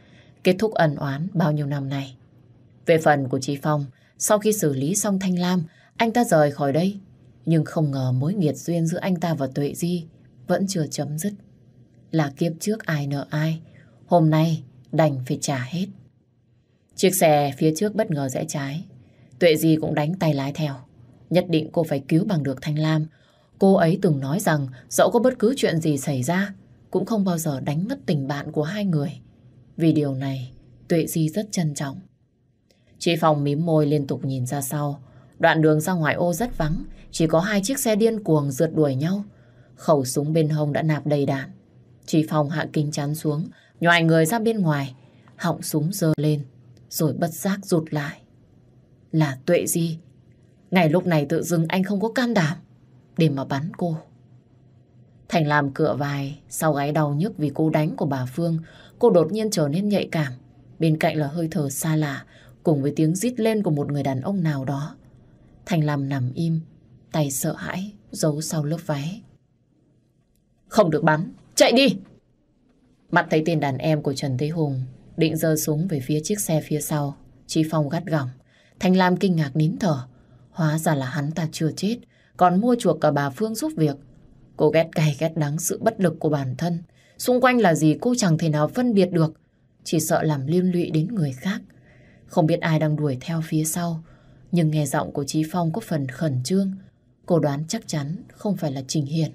kết thúc ân oán bao nhiêu năm nay. Về phần của chị Phong, sau khi xử lý xong Thanh Lam, anh ta rời khỏi đây. Nhưng không ngờ mối nghiệt duyên giữa anh ta và Tuệ Di vẫn chưa chấm dứt. Là kiếp trước ai nợ ai, hôm nay đành phải trả hết. Chiếc xe phía trước bất ngờ rẽ trái. Tuệ Di cũng đánh tay lái theo. Nhất định cô phải cứu bằng được Thanh Lam. Cô ấy từng nói rằng dẫu có bất cứ chuyện gì xảy ra cũng không bao giờ đánh mất tình bạn của hai người. Vì điều này Tuệ Di rất trân trọng. Chị Phong mím môi liên tục nhìn ra sau. Đoạn đường ra ngoài ô rất vắng, chỉ có hai chiếc xe điên cuồng rượt đuổi nhau. Khẩu súng bên hông đã nạp đầy đạn. Chị Phong hạ kính chắn xuống, nhoài người ra bên ngoài, họng súng giơ lên, rồi bất giác rụt lại. Là Tuệ Di. Ngày lúc này tự dưng anh không có can đảm để mà bắn cô. Thành làm cựa vai, sau gáy đau nhức vì cú đánh của bà Phương, cô đột nhiên trở nên nhạy cảm. Bên cạnh là hơi thở xa lạ, cùng với tiếng rít lên của một người đàn ông nào đó. Thành Lam nằm im, tay sợ hãi, giấu sau lớp váy. Không được bắn, chạy đi! Mắt thấy tên đàn em của Trần Thế Hùng định giơ súng về phía chiếc xe phía sau. Chị Phong gắt gỏng. Thành Lam kinh ngạc nín thở. Hóa ra là hắn ta chưa chết, còn mua chuộc cả bà Phương giúp việc. Cô ghét cay ghét đắng sự bất lực của bản thân. Xung quanh là gì cô chẳng thể nào phân biệt được. Chỉ sợ làm liên lụy đến người khác. Không biết ai đang đuổi theo phía sau, nhưng nghe giọng của Chí Phong có phần khẩn trương. Cô đoán chắc chắn không phải là Trình Hiền.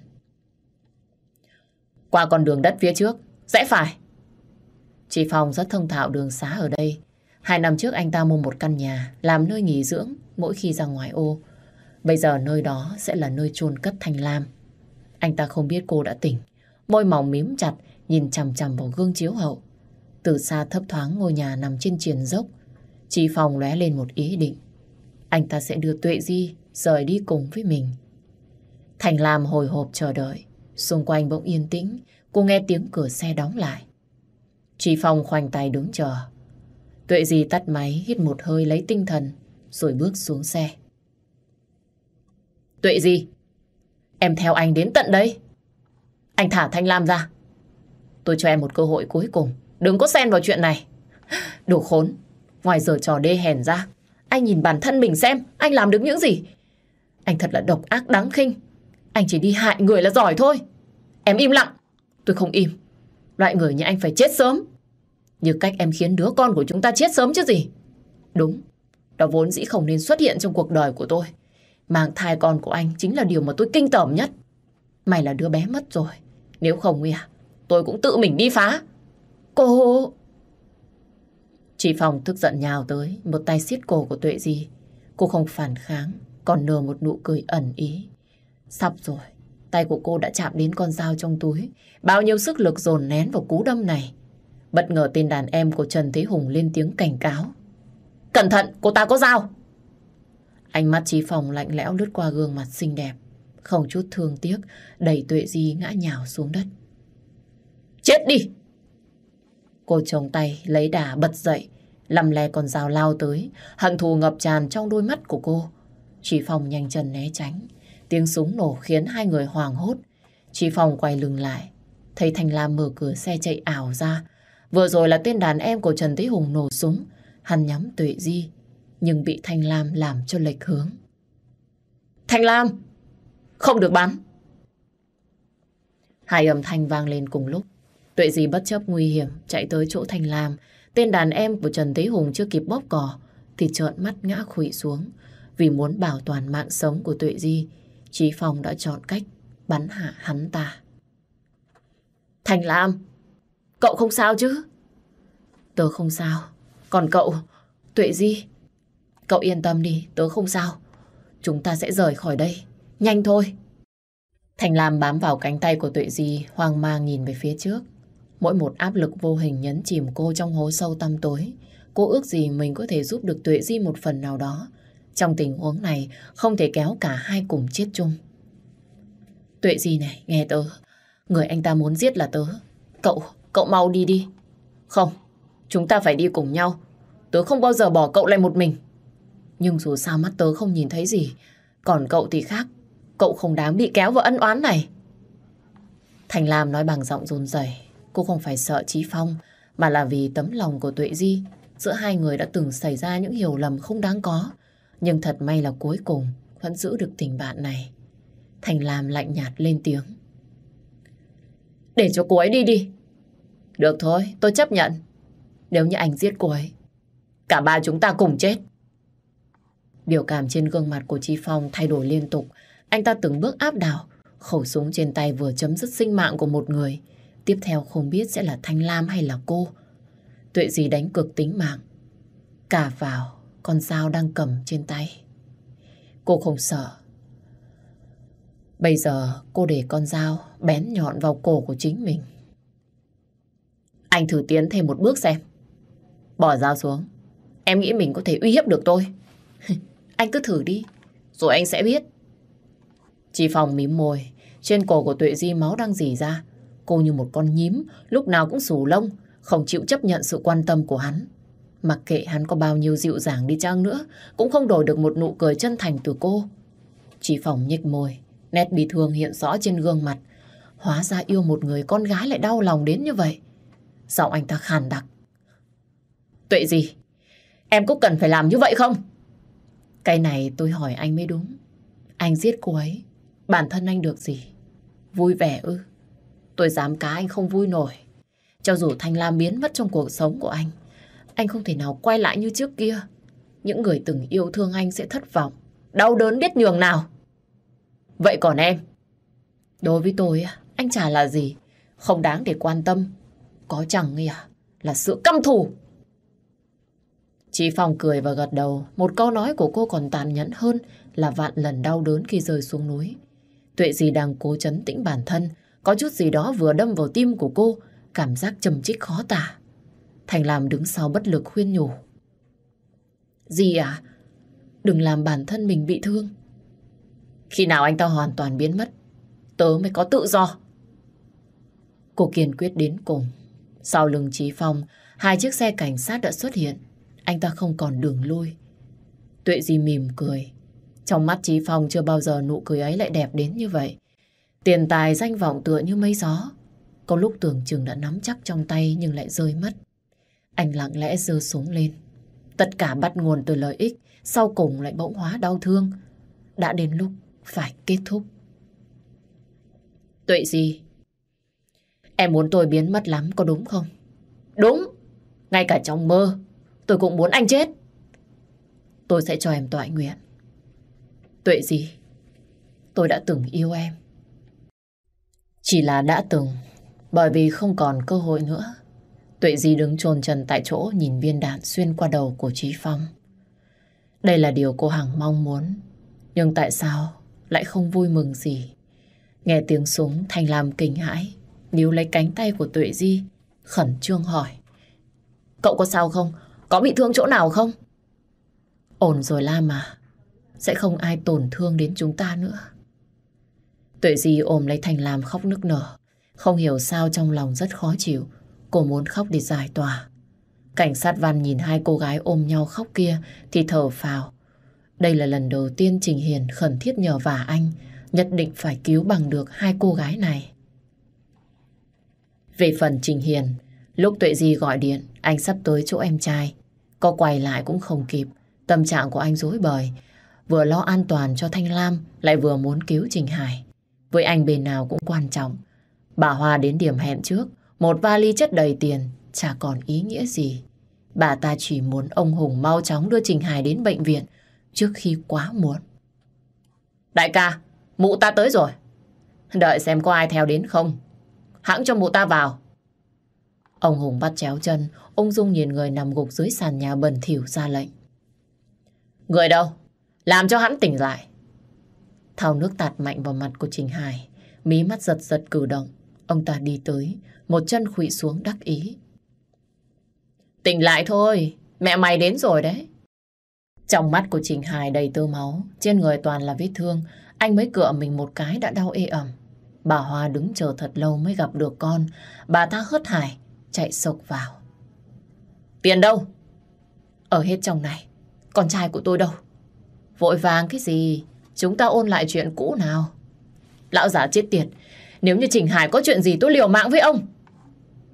Qua con đường đất phía trước, rẽ phải. Chí Phong rất thông thạo đường xá ở đây. 2 năm trước anh ta mua một căn nhà làm nơi nghỉ dưỡng mỗi khi ra ngoài ô. Bây giờ nơi đó sẽ là nơi chôn cất Thanh Lam. Anh ta không biết cô đã tỉnh, môi mỏng mím chặt, nhìn chằm chằm vào gương chiếu hậu. Từ xa thấp thoáng ngôi nhà nằm trên triền dốc. Chí Phong lóe lên một ý định. Anh ta sẽ đưa Tuệ Di rời đi cùng với mình. Thành Lam hồi hộp chờ đợi. Xung quanh bỗng yên tĩnh. Cô nghe tiếng cửa xe đóng lại. Chí Phong khoanh tay đứng chờ. Tuệ Di tắt máy, hít một hơi lấy tinh thần, rồi bước xuống xe. Tuệ Di, em theo anh đến tận đây. Anh thả Thanh Lam ra. Tôi cho em một cơ hội cuối cùng. Đừng có xen vào chuyện này. Đồ khốn, ngoài giờ trò đê hèn ra, anh nhìn bản thân mình xem anh làm được những gì. Anh thật là độc ác đáng khinh. Anh chỉ đi hại người là giỏi thôi. Em im lặng. Tôi không im. Loại người như anh phải chết sớm, như cách em khiến đứa con của chúng ta chết sớm chứ gì. Đúng, đó vốn dĩ không nên xuất hiện trong cuộc đời của tôi. Mang thai con của anh chính là điều mà tôi kinh tởm nhất. May là đứa bé mất rồi. Nếu không tôi cũng tự mình đi phá. Cô... Chị Phong tức giận nhào tới, một tay siết cổ của Tuệ Di. Cô không phản kháng, còn nở một nụ cười ẩn ý. Sắp rồi, tay của cô đã chạm đến con dao trong túi. Bao nhiêu sức lực dồn nén vào cú đâm này. Bất ngờ tên đàn em của Trần Thế Hùng lên tiếng cảnh cáo. Cẩn thận, cô ta có dao. Ánh mắt Chí Phong lạnh lẽo lướt qua gương mặt xinh đẹp, không chút thương tiếc, đẩy Tuệ Di ngã nhào xuống đất. Chết đi! Cô chống tay, lấy đà bật dậy, lăm le con dao lao tới, hận thù ngập tràn trong đôi mắt của cô. Chí Phong nhanh chân né tránh, tiếng súng nổ khiến hai người hoảng hốt. Chí Phong quay lưng lại, thấy Thanh Lam mở cửa xe chạy ảo ra. Vừa rồi là tên đàn em của Trần Thế Hùng nổ súng, hắn nhắm Tuệ Di, nhưng bị Thanh Lam làm cho lệch hướng. Thanh Lam! Không được bắn! Hai âm thanh vang lên cùng lúc. Tuệ Di bất chấp nguy hiểm chạy tới chỗ Thanh Lam. Tên đàn em của Trần Thế Hùng chưa kịp bóp cò thì trợn mắt ngã khuỵu xuống. Vì muốn bảo toàn mạng sống của Tuệ Di, Chí Phong đã chọn cách bắn hạ hắn ta. Thanh Lam! Cậu không sao chứ? Tớ không sao. Còn cậu, Tuệ Di, cậu yên tâm đi, tớ không sao. Chúng ta sẽ rời khỏi đây. Nhanh thôi. Thanh Lam bám vào cánh tay của Tuệ Di, hoang mang nhìn về phía trước. Mỗi một áp lực vô hình nhấn chìm cô trong hố sâu tăm tối. Cô ước gì mình có thể giúp được Tuệ Di một phần nào đó. Trong tình huống này, không thể kéo cả hai cùng chết chung. Tuệ Di này, nghe tớ. Người anh ta muốn giết là tớ. Cậu mau đi đi. Không, chúng ta phải đi cùng nhau. Tớ không bao giờ bỏ cậu lại một mình. Nhưng dù sao mắt tớ không nhìn thấy gì. Còn cậu thì khác. Cậu không đáng bị kéo vào ân oán này. Thành Lam nói bằng giọng run rẩy. Cô không phải sợ Chí Phong, mà là vì tấm lòng của Tuệ Di. Giữa hai người đã từng xảy ra những hiểu lầm không đáng có, nhưng thật may là cuối cùng vẫn giữ được tình bạn này. Thành Lam lạnh nhạt lên tiếng. Để cho cô ấy đi đi. Được thôi, tôi chấp nhận. Nếu như anh giết cô ấy, cả ba chúng ta cùng chết. Biểu cảm trên gương mặt của Chí Phong thay đổi liên tục. Anh ta từng bước áp đảo. Khẩu súng trên tay vừa chấm dứt sinh mạng của một người. Tiếp theo không biết sẽ là Thanh Lam hay là cô. Tuệ Di đánh cược tính mạng, cả vào con dao đang cầm trên tay. Cô không sợ. Bây giờ cô để con dao bén nhọn vào cổ của chính mình. Anh thử tiến thêm một bước xem. Bỏ dao xuống. Em nghĩ mình có thể uy hiếp được tôi. Anh cứ thử đi, rồi anh sẽ biết. Chí Phong mím môi. Trên cổ của Tuệ Di máu đang rỉ ra. Cô như một con nhím, lúc nào cũng xù lông, không chịu chấp nhận sự quan tâm của hắn. Mặc kệ hắn có bao nhiêu dịu dàng đi chăng nữa, cũng không đổi được một nụ cười chân thành từ cô. Chí Phong nhếch môi, nét bi thương hiện rõ trên gương mặt. Hóa ra yêu một người con gái lại đau lòng đến như vậy. Giọng anh ta khàn đặc. Tuệ Di, em có cần phải làm như vậy không? Cái này tôi hỏi anh mới đúng. Anh giết cô ấy, bản thân anh được gì? Vui vẻ ư? Tôi dám cá anh không vui nổi. Cho dù Thanh Lam biến mất trong cuộc sống của anh không thể nào quay lại như trước kia. Những người từng yêu thương anh sẽ thất vọng, đau đớn biết nhường nào. Vậy còn em? Đối với tôi, anh chả là gì, không đáng để quan tâm. Có chẳng là sự căm thù. Chí Phong cười và gật đầu. Một câu nói của cô còn tàn nhẫn hơn là vạn lần đau đớn khi rơi xuống núi. Tuệ Di đang cố trấn tĩnh bản thân. Có chút gì đó vừa đâm vào tim của cô. Cảm giác trầm trích khó tả. Thành Lam đứng sau bất lực khuyên nhủ. Di à, đừng làm bản thân mình bị thương. Khi nào anh ta hoàn toàn biến mất, tớ mới có tự do. Cô kiên quyết đến cùng. Sau lưng Chí Phong, 2 chiếc xe cảnh sát đã xuất hiện. Anh ta không còn đường lui. Tuệ Di mỉm cười. Trong mắt Chí Phong chưa bao giờ nụ cười ấy lại đẹp đến như vậy. Tiền tài danh vọng tựa như mây gió. Có lúc tưởng chừng đã nắm chắc trong tay nhưng lại rơi mất. Anh lặng lẽ giơ súng lên. Tất cả bắt nguồn từ lợi ích, sau cùng lại bỗng hóa đau thương. Đã đến lúc phải kết thúc. Tuệ Di, em muốn tôi biến mất lắm có đúng không? Đúng, ngay cả trong mơ tôi cũng muốn anh chết. Tôi sẽ cho em toại nguyện. Tuệ Di, tôi đã từng yêu em. Chỉ là đã từng, bởi vì không còn cơ hội nữa. Tuệ Di đứng chôn chân tại chỗ nhìn viên đạn xuyên qua đầu của Chí Phong. Đây là điều cô hằng mong muốn. Nhưng tại sao lại không vui mừng gì? Nghe tiếng súng, Thành Lam kinh hãi, níu lấy cánh tay của Tuệ Di, khẩn trương hỏi. Cậu có sao không? Có bị thương chỗ nào không? Ổn rồi Lam à. Sẽ không ai tổn thương đến chúng ta nữa. Tuệ Di ôm lấy Thành Lam khóc nức nở. Không hiểu sao trong lòng rất khó chịu. Cô muốn khóc để giải tỏa. Cảnh sát Văn nhìn 2 cô gái ôm nhau khóc kia thì thở phào. Đây là lần đầu tiên Trình Hiền khẩn thiết nhờ vả anh nhất định phải cứu bằng được 2 cô gái này. Về phần Trình Hiền, lúc Tuệ Di gọi điện, anh sắp tới chỗ em trai. Có quay lại cũng không kịp. Tâm trạng của anh rối bời. Vừa lo an toàn cho Thanh Lam, lại vừa muốn cứu Trình Hải. Với anh bên nào cũng quan trọng. Bà Hoa đến điểm hẹn trước, một vali chất đầy tiền, chả còn ý nghĩa gì. Bà ta chỉ muốn ông Hùng mau chóng đưa Trình Hải đến bệnh viện trước khi quá muộn. Đại ca, mụ ta tới rồi. Đợi xem có ai theo đến không. Hãng cho mụ ta vào. Ông Hùng bắt chéo chân, ung dung nhìn người nằm gục dưới sàn nhà bẩn thỉu ra lệnh. Người đâu? Làm cho hắn tỉnh lại. Thao nước tạt mạnh vào mặt của Trình Hải, mí mắt giật giật cử động. Ông ta đi tới, một chân khuỵu xuống đắc ý. Tỉnh lại thôi, mẹ mày đến rồi đấy. Trong mắt của Trình Hải đầy tơ máu, trên người toàn là vết thương. Anh mới cựa mình một cái đã đau ê ẩm. Bà Hoa đứng chờ thật lâu mới gặp được con. Bà ta hớt hải, chạy sộc vào. Tiền đâu? Ở hết trong này. Con trai của tôi đâu? Vội vàng cái gì? Chúng ta ôn lại chuyện cũ nào. Lão già chết tiệt, nếu như Trình Hải có chuyện gì tôi liều mạng với ông.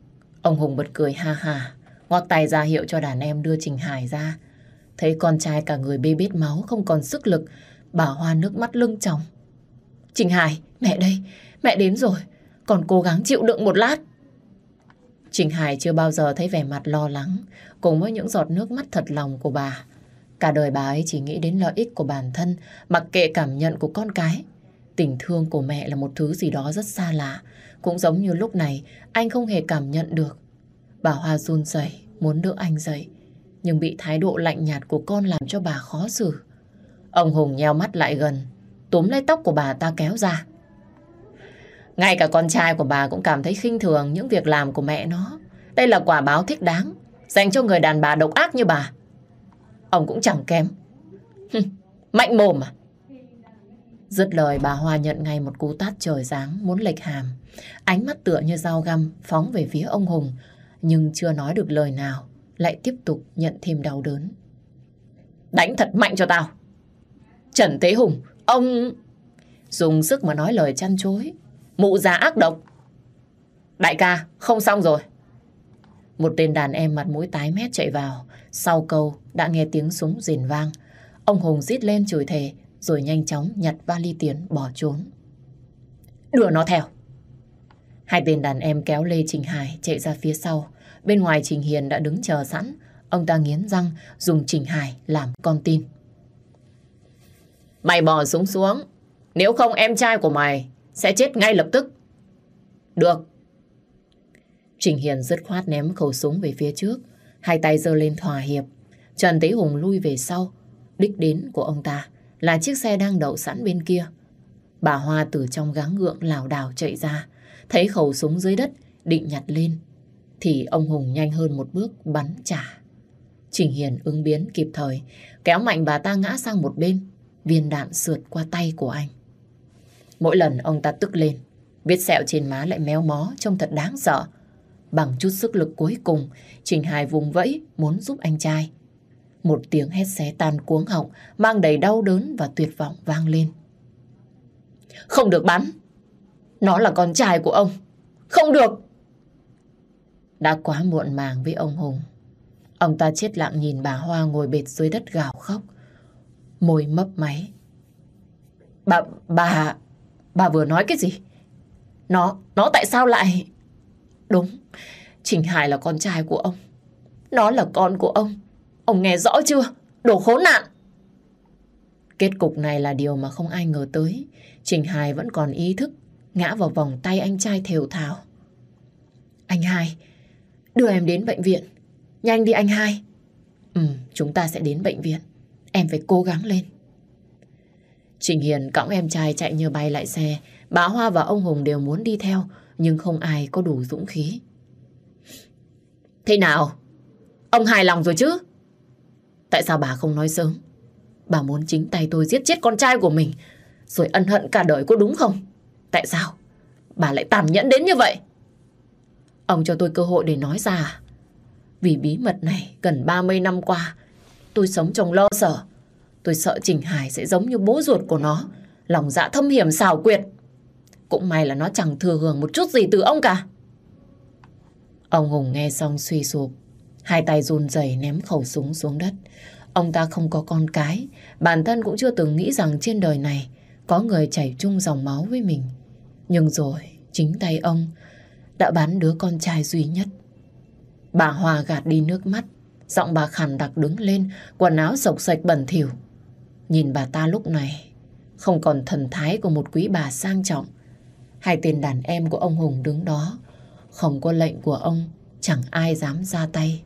Ông Hùng bật cười ha ha, ngoắc tay ra hiệu cho đàn em đưa Trình Hải ra. Thấy con trai cả người bê bết máu, không còn sức lực, bà Hoa nước mắt lưng tròng. Trình Hải, mẹ đây, mẹ đến rồi, còn cố gắng chịu đựng một lát. Trình Hải chưa bao giờ thấy vẻ mặt lo lắng cùng với những giọt nước mắt thật lòng của bà. Cả đời bà ấy chỉ nghĩ đến lợi ích của bản thân, mặc kệ cảm nhận của con cái. Tình thương của mẹ là một thứ gì đó rất xa lạ, cũng giống như lúc này anh không hề cảm nhận được. Bà Hoa run rẩy muốn đỡ anh dậy, nhưng bị thái độ lạnh nhạt của con làm cho bà khó xử. Ông Hùng nheo mắt lại gần, túm lấy tóc của bà ta kéo ra. Ngay cả con trai của bà cũng cảm thấy khinh thường những việc làm của mẹ nó. Đây là quả báo thích đáng dành cho người đàn bà độc ác như bà. Ông cũng chẳng kém. Mạnh mồm à? Dứt lời bà Hoa nhận ngay một cú tát trời giáng muốn lệch hàm. Ánh mắt tựa như dao găm phóng về phía ông Hùng, nhưng chưa nói được lời nào lại tiếp tục nhận thêm đau đớn. Đánh thật mạnh cho tao. Trần Thế Hùng, ông... Dùng sức mà nói lời chăn chối. Mụ già ác độc. Đại ca, không xong rồi. Một tên đàn em mặt mũi tái mét chạy vào. Sau câu đã nghe tiếng súng rền vang. Ông Hùng rít lên chửi thề rồi nhanh chóng nhặt vali tiền bỏ trốn. Đưa nó theo. Hai tên đàn em kéo Lê Trình Hải chạy ra phía sau. Bên ngoài Trình Hiền đã đứng chờ sẵn. Ông ta nghiến răng dùng Trình Hải làm con tin. Mày bỏ súng xuống. Nếu không em trai của mày sẽ chết ngay lập tức. Được. Trình Hiền dứt khoát ném khẩu súng về phía trước. Hai tay giơ lên thỏa hiệp. Trần Thế Hùng lui về sau. Đích đến của ông ta là chiếc xe đang đậu sẵn bên kia. Bà Hoa từ trong gắng gượng lảo đảo chạy ra. Thấy khẩu súng dưới đất định nhặt lên thì ông Hùng nhanh hơn một bước bắn trả. Trình Hiền ứng biến kịp thời, kéo mạnh bà ta ngã sang một bên. Viên đạn sượt qua tay của anh. Mỗi lần ông ta tức lên, vết sẹo trên má lại méo mó trông thật đáng sợ. Bằng chút sức lực cuối cùng, Trình Hải vùng vẫy muốn giúp anh trai. Một tiếng hét xé tan cuống họng, mang đầy đau đớn và tuyệt vọng vang lên. Không được bắn. Nó là con trai của ông. Không được. Đã quá muộn màng với ông Hùng. Ông ta chết lặng nhìn bà Hoa ngồi bệt dưới đất gào khóc. Môi mấp máy. Bà vừa nói cái gì? Nó tại sao lại... Đúng, Trình Hải là con trai của ông. Nó là con của ông. Ông nghe rõ chưa? Đồ khốn nạn. Kết cục này là điều mà không ai ngờ tới. Trình Hải vẫn còn ý thức, ngã vào vòng tay anh trai thều thào. Anh Hai, đưa em đến bệnh viện. Nhanh đi anh Hai. Chúng ta sẽ đến bệnh viện. Em phải cố gắng lên. Trình Hiền cõng em trai chạy như bay lại xe. Bà Hoa và ông Hùng đều muốn đi theo, nhưng không ai có đủ dũng khí. Thế nào? Ông hài lòng rồi chứ? Tại sao bà không nói sớm? Bà muốn chính tay tôi giết chết con trai của mình, rồi ân hận cả đời có đúng không? Tại sao bà lại tàn nhẫn đến như vậy? Ông cho tôi cơ hội để nói ra. Vì bí mật này gần 30 năm qua tôi sống trong lo sợ. Tôi sợ Trình Hải sẽ giống như bố ruột của nó, lòng dạ thâm hiểm xảo quyệt. Cũng may là nó chẳng thừa hưởng một chút gì từ ông cả. Ông Hùng nghe xong suy sụp, hai tay run rẩy ném khẩu súng xuống đất. Ông ta không có con cái, bản thân cũng chưa từng nghĩ rằng trên đời này có người chảy chung dòng máu với mình. Nhưng rồi chính tay ông đã bắn đứa con trai duy nhất. Bà Hòa gạt đi nước mắt, giọng bà khàn đặc đứng lên, quần áo xộc xệch bẩn thỉu. Nhìn bà ta lúc này không còn thần thái của một quý bà sang trọng. Hai tên đàn em của ông Hùng đứng đó, không có lệnh của ông chẳng ai dám ra tay.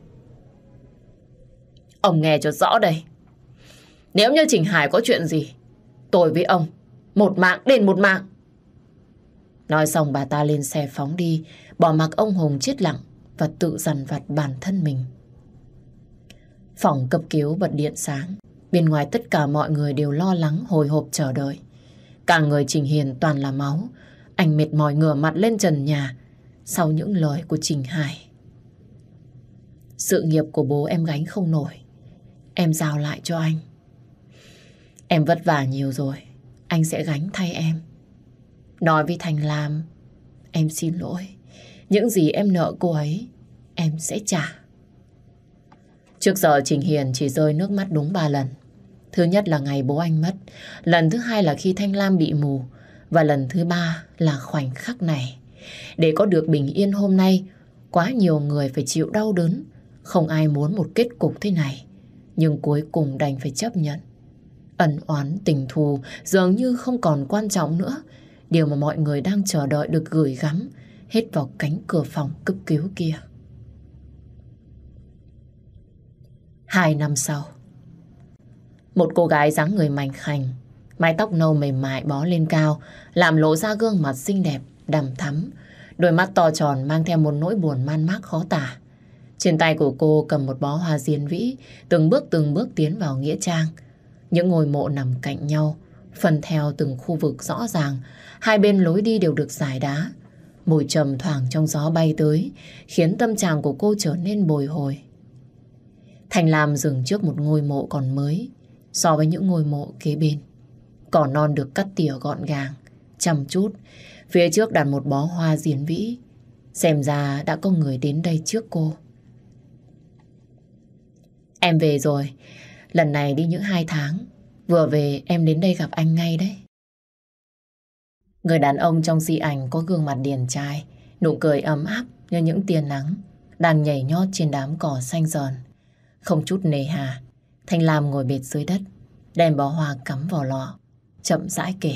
Ông nghe cho rõ đây. Nếu như Trình Hải có chuyện gì, tôi với ông một mạng đền một mạng. Nói xong bà ta lên xe phóng đi, bỏ mặc ông Hùng chết lặng và tự dằn vặt bản thân mình. Phòng cấp cứu bật điện sáng. Bên ngoài tất cả mọi người đều lo lắng hồi hộp chờ đợi. Cả người Trình Hiền toàn là máu. Anh mệt mỏi ngửa mặt lên trần nhà sau những lời của Trình Hải. Sự nghiệp của bố em gánh không nổi, em giao lại cho anh. Em vất vả nhiều rồi, anh sẽ gánh thay em. Nói với Thành Lam, em xin lỗi. Những gì em nợ cô ấy em sẽ trả. Trước giờ Trình Hiền chỉ rơi nước mắt đúng 3 lần. Thứ nhất là ngày bố anh mất, lần thứ hai là khi Thanh Lam bị mù, và lần thứ ba là khoảnh khắc này. Để có được bình yên hôm nay, quá nhiều người phải chịu đau đớn. Không ai muốn một kết cục thế này, nhưng cuối cùng đành phải chấp nhận. Ân oán tình thù dường như không còn quan trọng nữa. Điều mà mọi người đang chờ đợi được gửi gắm hết vào cánh cửa phòng cấp cứu kia. 2 năm sau, một cô gái dáng người mảnh khảnh, mái tóc nâu mềm mại bó lên cao, làm lộ ra gương mặt xinh đẹp, đằm thắm. Đôi mắt to tròn mang theo một nỗi buồn man mác khó tả. Trên tay của cô cầm một bó hoa diên vĩ, từng bước tiến vào nghĩa trang. Những ngôi mộ nằm cạnh nhau, phân theo từng khu vực rõ ràng. Hai bên lối đi đều được rải đá. Mùi trầm thoảng trong gió bay tới, khiến tâm trạng của cô trở nên bồi hồi. Thành Lam dừng trước một ngôi mộ còn mới so với những ngôi mộ kế bên. Cỏ non được cắt tỉa gọn gàng, chăm chút. Phía trước đặt một bó hoa diên vĩ. Xem ra đã có người đến đây trước cô. Em về rồi. Lần này đi những 2 tháng. Vừa về em đến đây gặp anh ngay đấy. Người đàn ông trong di ảnh có gương mặt điển trai, nụ cười ấm áp như những tia nắng đang nhảy nhót trên đám cỏ xanh rờn. Không chút nề hà, Thanh Lam ngồi bệt dưới đất, đem bó hoa cắm vào lọ, chậm rãi kể.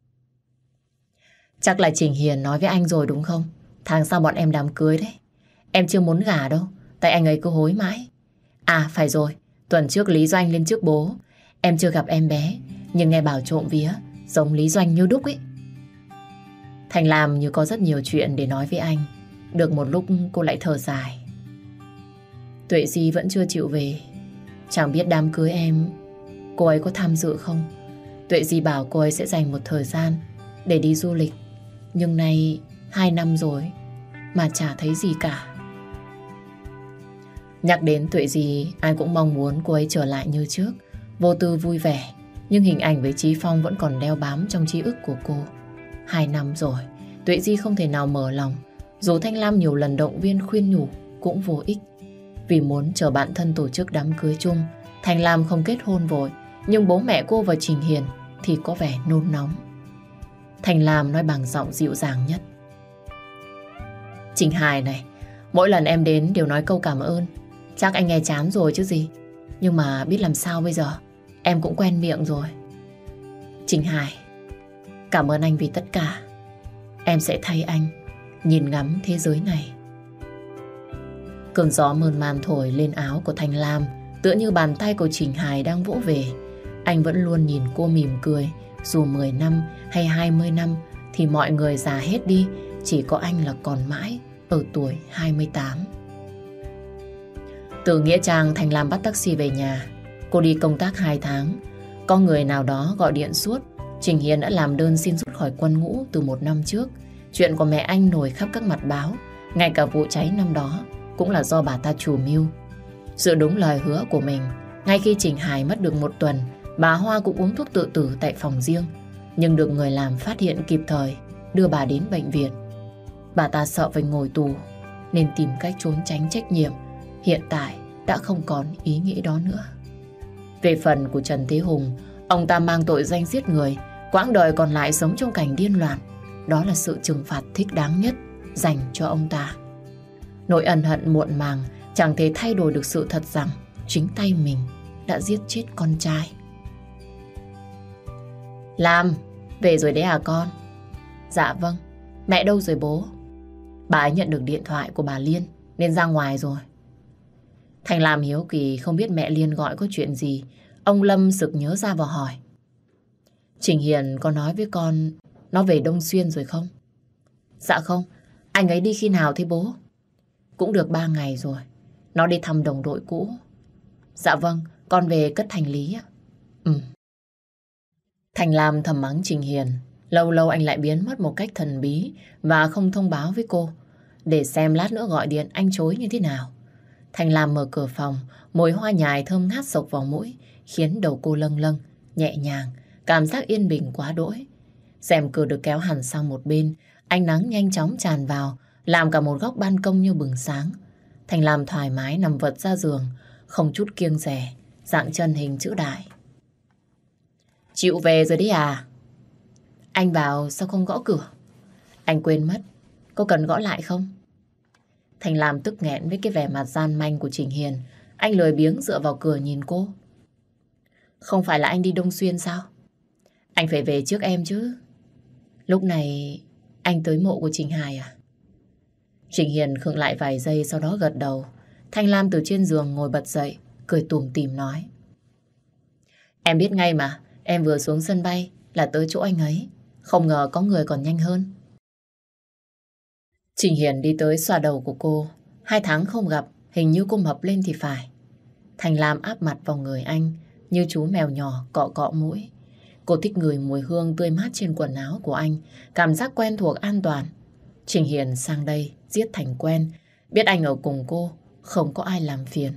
Chắc là Trình Hiền nói với anh rồi đúng không? Tháng sau bọn em đám cưới đấy. Em chưa muốn gả đâu, tại anh ấy cứ hối mãi. À phải rồi, tuần trước Lý Doanh lên trước bố. Em chưa gặp em bé, nhưng nghe bảo trộm vía giống Lý Doanh như đúc ấy. Thành Lam như có rất nhiều chuyện để nói với anh. Được một lúc cô lại thở dài. Tuệ Di vẫn chưa chịu về. Chẳng biết đám cưới em cô ấy có tham dự không. Tuệ Di bảo cô ấy sẽ dành một thời gian để đi du lịch. Nhưng nay 2 năm rồi mà chả thấy gì cả. Nhắc đến Tuệ Di, ai cũng mong muốn cô ấy trở lại như trước, vô tư vui vẻ. Nhưng hình ảnh với Chí Phong vẫn còn đeo bám trong ký ức của cô. 2 năm rồi, Tuệ Di không thể nào mở lòng. Dù Thanh Lam nhiều lần động viên khuyên nhủ cũng vô ích. Vì muốn chờ bạn thân tổ chức đám cưới chung, Thanh Lam không kết hôn vội. Nhưng bố mẹ cô và Trình Hiền thì có vẻ nôn nóng. Thanh Lam nói bằng giọng dịu dàng nhất. Trình Hải này, mỗi lần em đến đều nói câu cảm ơn. Chắc anh nghe chán rồi chứ gì. Nhưng mà biết làm sao bây giờ, em cũng quen miệng rồi. Trình Hải, cảm ơn anh vì tất cả. Em sẽ thay anh nhìn ngắm thế giới này. Cơn gió mơn man thổi lên áo của Thanh Lam, tựa như bàn tay của Trình Hải đang vỗ về. Anh vẫn luôn nhìn cô mỉm cười. Dù 10 năm hay 20 năm thì mọi người già hết đi, chỉ có anh là còn mãi ở tuổi 28. Từ nghĩa trang, Thanh Lam bắt taxi về nhà. Cô đi công tác 2 tháng. Có người nào đó gọi điện suốt. Trình Hiền đã làm đơn xin rút khỏi quân ngũ từ 1 năm trước. Chuyện của mẹ anh nổi khắp các mặt báo. Ngay cả vụ cháy năm đó cũng là do bà ta chủ mưu. Giữ đúng lời hứa của mình, ngay khi Trình Hải mất được 1 tuần, bà Hoa cũng uống thuốc tự tử tại phòng riêng. Nhưng được người làm phát hiện kịp thời, đưa bà đến bệnh viện. Bà ta sợ phải ngồi tù nên tìm cách trốn tránh trách nhiệm. Hiện tại đã không còn ý nghĩ đó nữa. Về phần của Trần Thế Hùng, ông ta mang tội danh giết người, quãng đời còn lại sống trong cảnh điên loạn. Đó là sự trừng phạt thích đáng nhất dành cho ông ta. Nỗi ân hận muộn màng chẳng thể thay đổi được sự thật rằng chính tay mình đã giết chết con trai. Lam, về rồi đấy à con? Dạ vâng. Mẹ đâu rồi bố? Bà ấy nhận được điện thoại của bà Liên nên ra ngoài rồi. Thành Lam hiếu kỳ không biết mẹ Liên gọi có chuyện gì. Ông Lâm sực nhớ ra và hỏi. Trình Hiền có nói với con nó về Đông Xuyên rồi không? Dạ không. Anh ấy đi khi nào thế bố? Cũng được 3 ngày rồi. Nó đi thăm đồng đội cũ. Dạ vâng, con về cất hành lý ạ. Thành Lam thầm mắng Trình Hiền. Lâu lâu anh lại biến mất một cách thần bí và không thông báo với cô. Để xem lát nữa gọi điện anh chối như thế nào. Thành Lam mở cửa phòng, mùi hoa nhài thơm ngát sộc vào mũi, khiến đầu cô lâng lâng, nhẹ nhàng, cảm giác yên bình quá đỗi. Rèm cửa được kéo hẳn sang một bên, ánh nắng nhanh chóng tràn vào, làm cả một góc ban công như bừng sáng. Thành Lam thoải mái nằm vật ra giường, không chút kiêng dè, dạng chân hình chữ đại. Chịu về rồi đấy à? Anh bảo sao không gõ cửa? Anh quên mất, có cần gõ lại không? Thành Lam tức nghẹn với cái vẻ mặt gian manh của Trình Hiền. Anh lười biếng dựa vào cửa nhìn cô. Không phải là anh đi Đông Xuyên sao? Anh phải về trước em chứ. Lúc này anh tới mộ của Trình Hải à? Trình Hiền khựng lại vài giây sau đó gật đầu. Thanh Lam từ trên giường ngồi bật dậy, cười tủm tỉm nói. Em biết ngay mà, em vừa xuống sân bay là tới chỗ anh ấy. Không ngờ có người còn nhanh hơn. Trình Hiền đi tới xoa đầu của cô. 2 tháng không gặp, hình như cô mập lên thì phải. Thành Lam áp mặt vào người anh, như chú mèo nhỏ cọ cọ mũi. Cô thích ngửi mùi hương tươi mát trên quần áo của anh, cảm giác quen thuộc an toàn. Trình Hiền sang đây giết thành quen, biết anh ở cùng cô, không có ai làm phiền.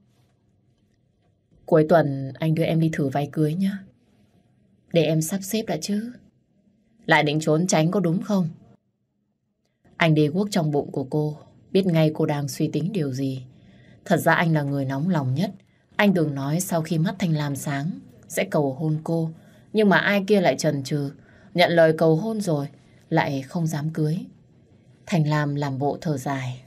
Cuối tuần anh đưa em đi thử váy cưới nhé. Để em sắp xếp đã chứ. Lại định trốn tránh có đúng không? Anh đi guốc trong bụng của cô, biết ngay cô đang suy tính điều gì. Thật ra anh là người nóng lòng nhất. Anh từng nói sau khi mắt Thanh Lam sáng sẽ cầu hôn cô. Nhưng mà ai kia lại chần chừ, nhận lời cầu hôn rồi lại không dám cưới. Thành Lam làm bộ thở dài.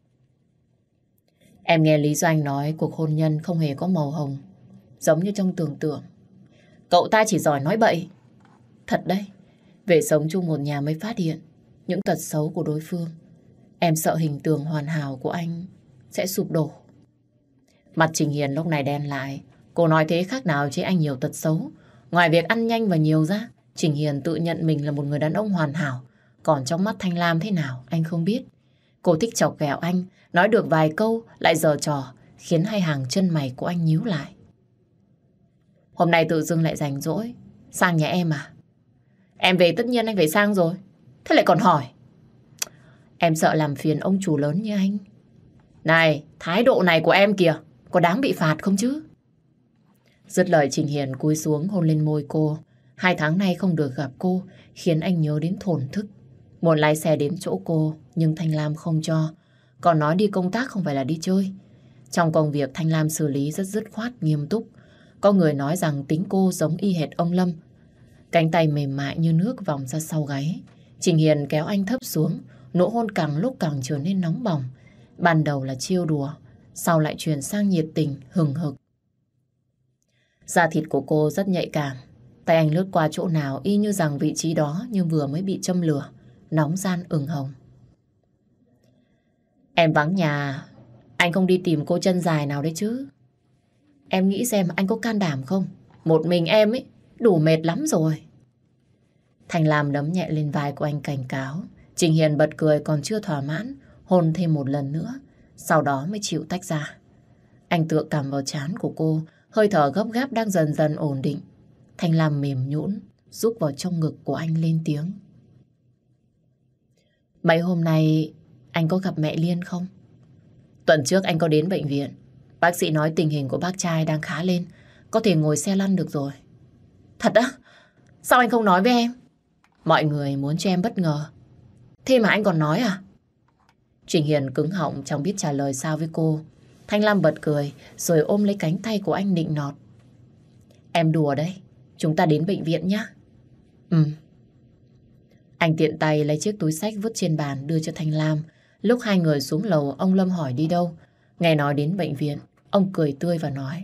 Em nghe Lý Doanh nói cuộc hôn nhân không hề có màu hồng, giống như trong tưởng tượng. Cậu ta chỉ giỏi nói bậy. Thật đấy, về sống chung một nhà mới phát hiện những tật xấu của đối phương. Em sợ hình tượng hoàn hảo của anh sẽ sụp đổ. Mặt Trình Hiền lúc này đen lại. Cô nói thế khác nào chứ anh nhiều tật xấu. Ngoài việc ăn nhanh và nhiều ra, Trình Hiền tự nhận mình là một người đàn ông hoàn hảo. Còn trong mắt Thanh Lam thế nào anh không biết. Cô thích chọc ghẹo anh, nói được vài câu lại giở trò, khiến hai hàng chân mày của anh nhíu lại. Hôm nay tự dưng lại rảnh rỗi sang nhà em à? Em về tất nhiên anh phải sang rồi, thế lại còn hỏi. Em sợ làm phiền ông chủ lớn như anh. Này, thái độ này của em kìa, có đáng bị phạt không chứ? Dứt lời Trình Hiền cúi xuống hôn lên môi cô. 2 tháng nay không được gặp cô khiến anh nhớ đến thổn thức. Muốn lái xe đến chỗ cô nhưng Thanh Lam không cho. Còn nói đi công tác không phải là đi chơi. Trong công việc Thanh Lam xử lý rất dứt khoát, nghiêm túc. Có người nói rằng tính cô giống y hệt ông Lâm. Cánh tay mềm mại như nước vòng ra sau gáy. Trình Hiền kéo anh thấp xuống. Nụ hôn càng lúc càng trở nên nóng bỏng. Ban đầu là trêu đùa, sau lại chuyển sang nhiệt tình, hừng hực. Da thịt của cô rất nhạy cảm. Tay anh lướt qua chỗ nào y như rằng vị trí đó nhưng vừa mới bị châm lửa, nóng ran ửng hồng. Em vắng nhà, anh không đi tìm cô chân dài nào đấy chứ? Em nghĩ xem anh có can đảm không? Một mình em ấy, đủ mệt lắm rồi. Thành Lam đấm nhẹ lên vai của anh cảnh cáo. Trình Hiền bật cười còn chưa thỏa mãn, hôn thêm một lần nữa, sau đó mới chịu tách ra. Anh tựa cằm vào trán của cô, hơi thở gấp gáp đang dần dần ổn định. Thanh Lam mềm nhũn, rúc vào trong ngực của anh lên tiếng. Mấy hôm nay anh có gặp mẹ Liên không? Tuần trước anh có đến bệnh viện. Bác sĩ nói tình hình của bác trai đang khá lên, có thể ngồi xe lăn được rồi. Thật á? Sao anh không nói với em? Mọi người muốn cho em bất ngờ. Thế mà anh còn nói à? Trình Hiền cứng họng chẳng biết trả lời sao với cô. Thanh Lam bật cười rồi ôm lấy cánh tay của anh nịnh nọt. Em đùa đấy, chúng ta đến bệnh viện nhé. Ừ. Anh tiện tay lấy chiếc túi xách vứt trên bàn đưa cho Thanh Lam. Lúc hai người xuống lầu, ông Lâm hỏi đi đâu. Nghe nói đến bệnh viện, ông cười tươi và nói.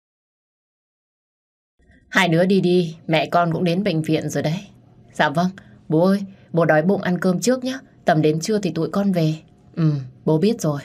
Hai đứa đi đi, mẹ con cũng đến bệnh viện rồi đấy. Dạ vâng, bố ơi, bố đói bụng ăn cơm trước nhé. Tầm đến trưa thì tụi con về. Bố biết rồi.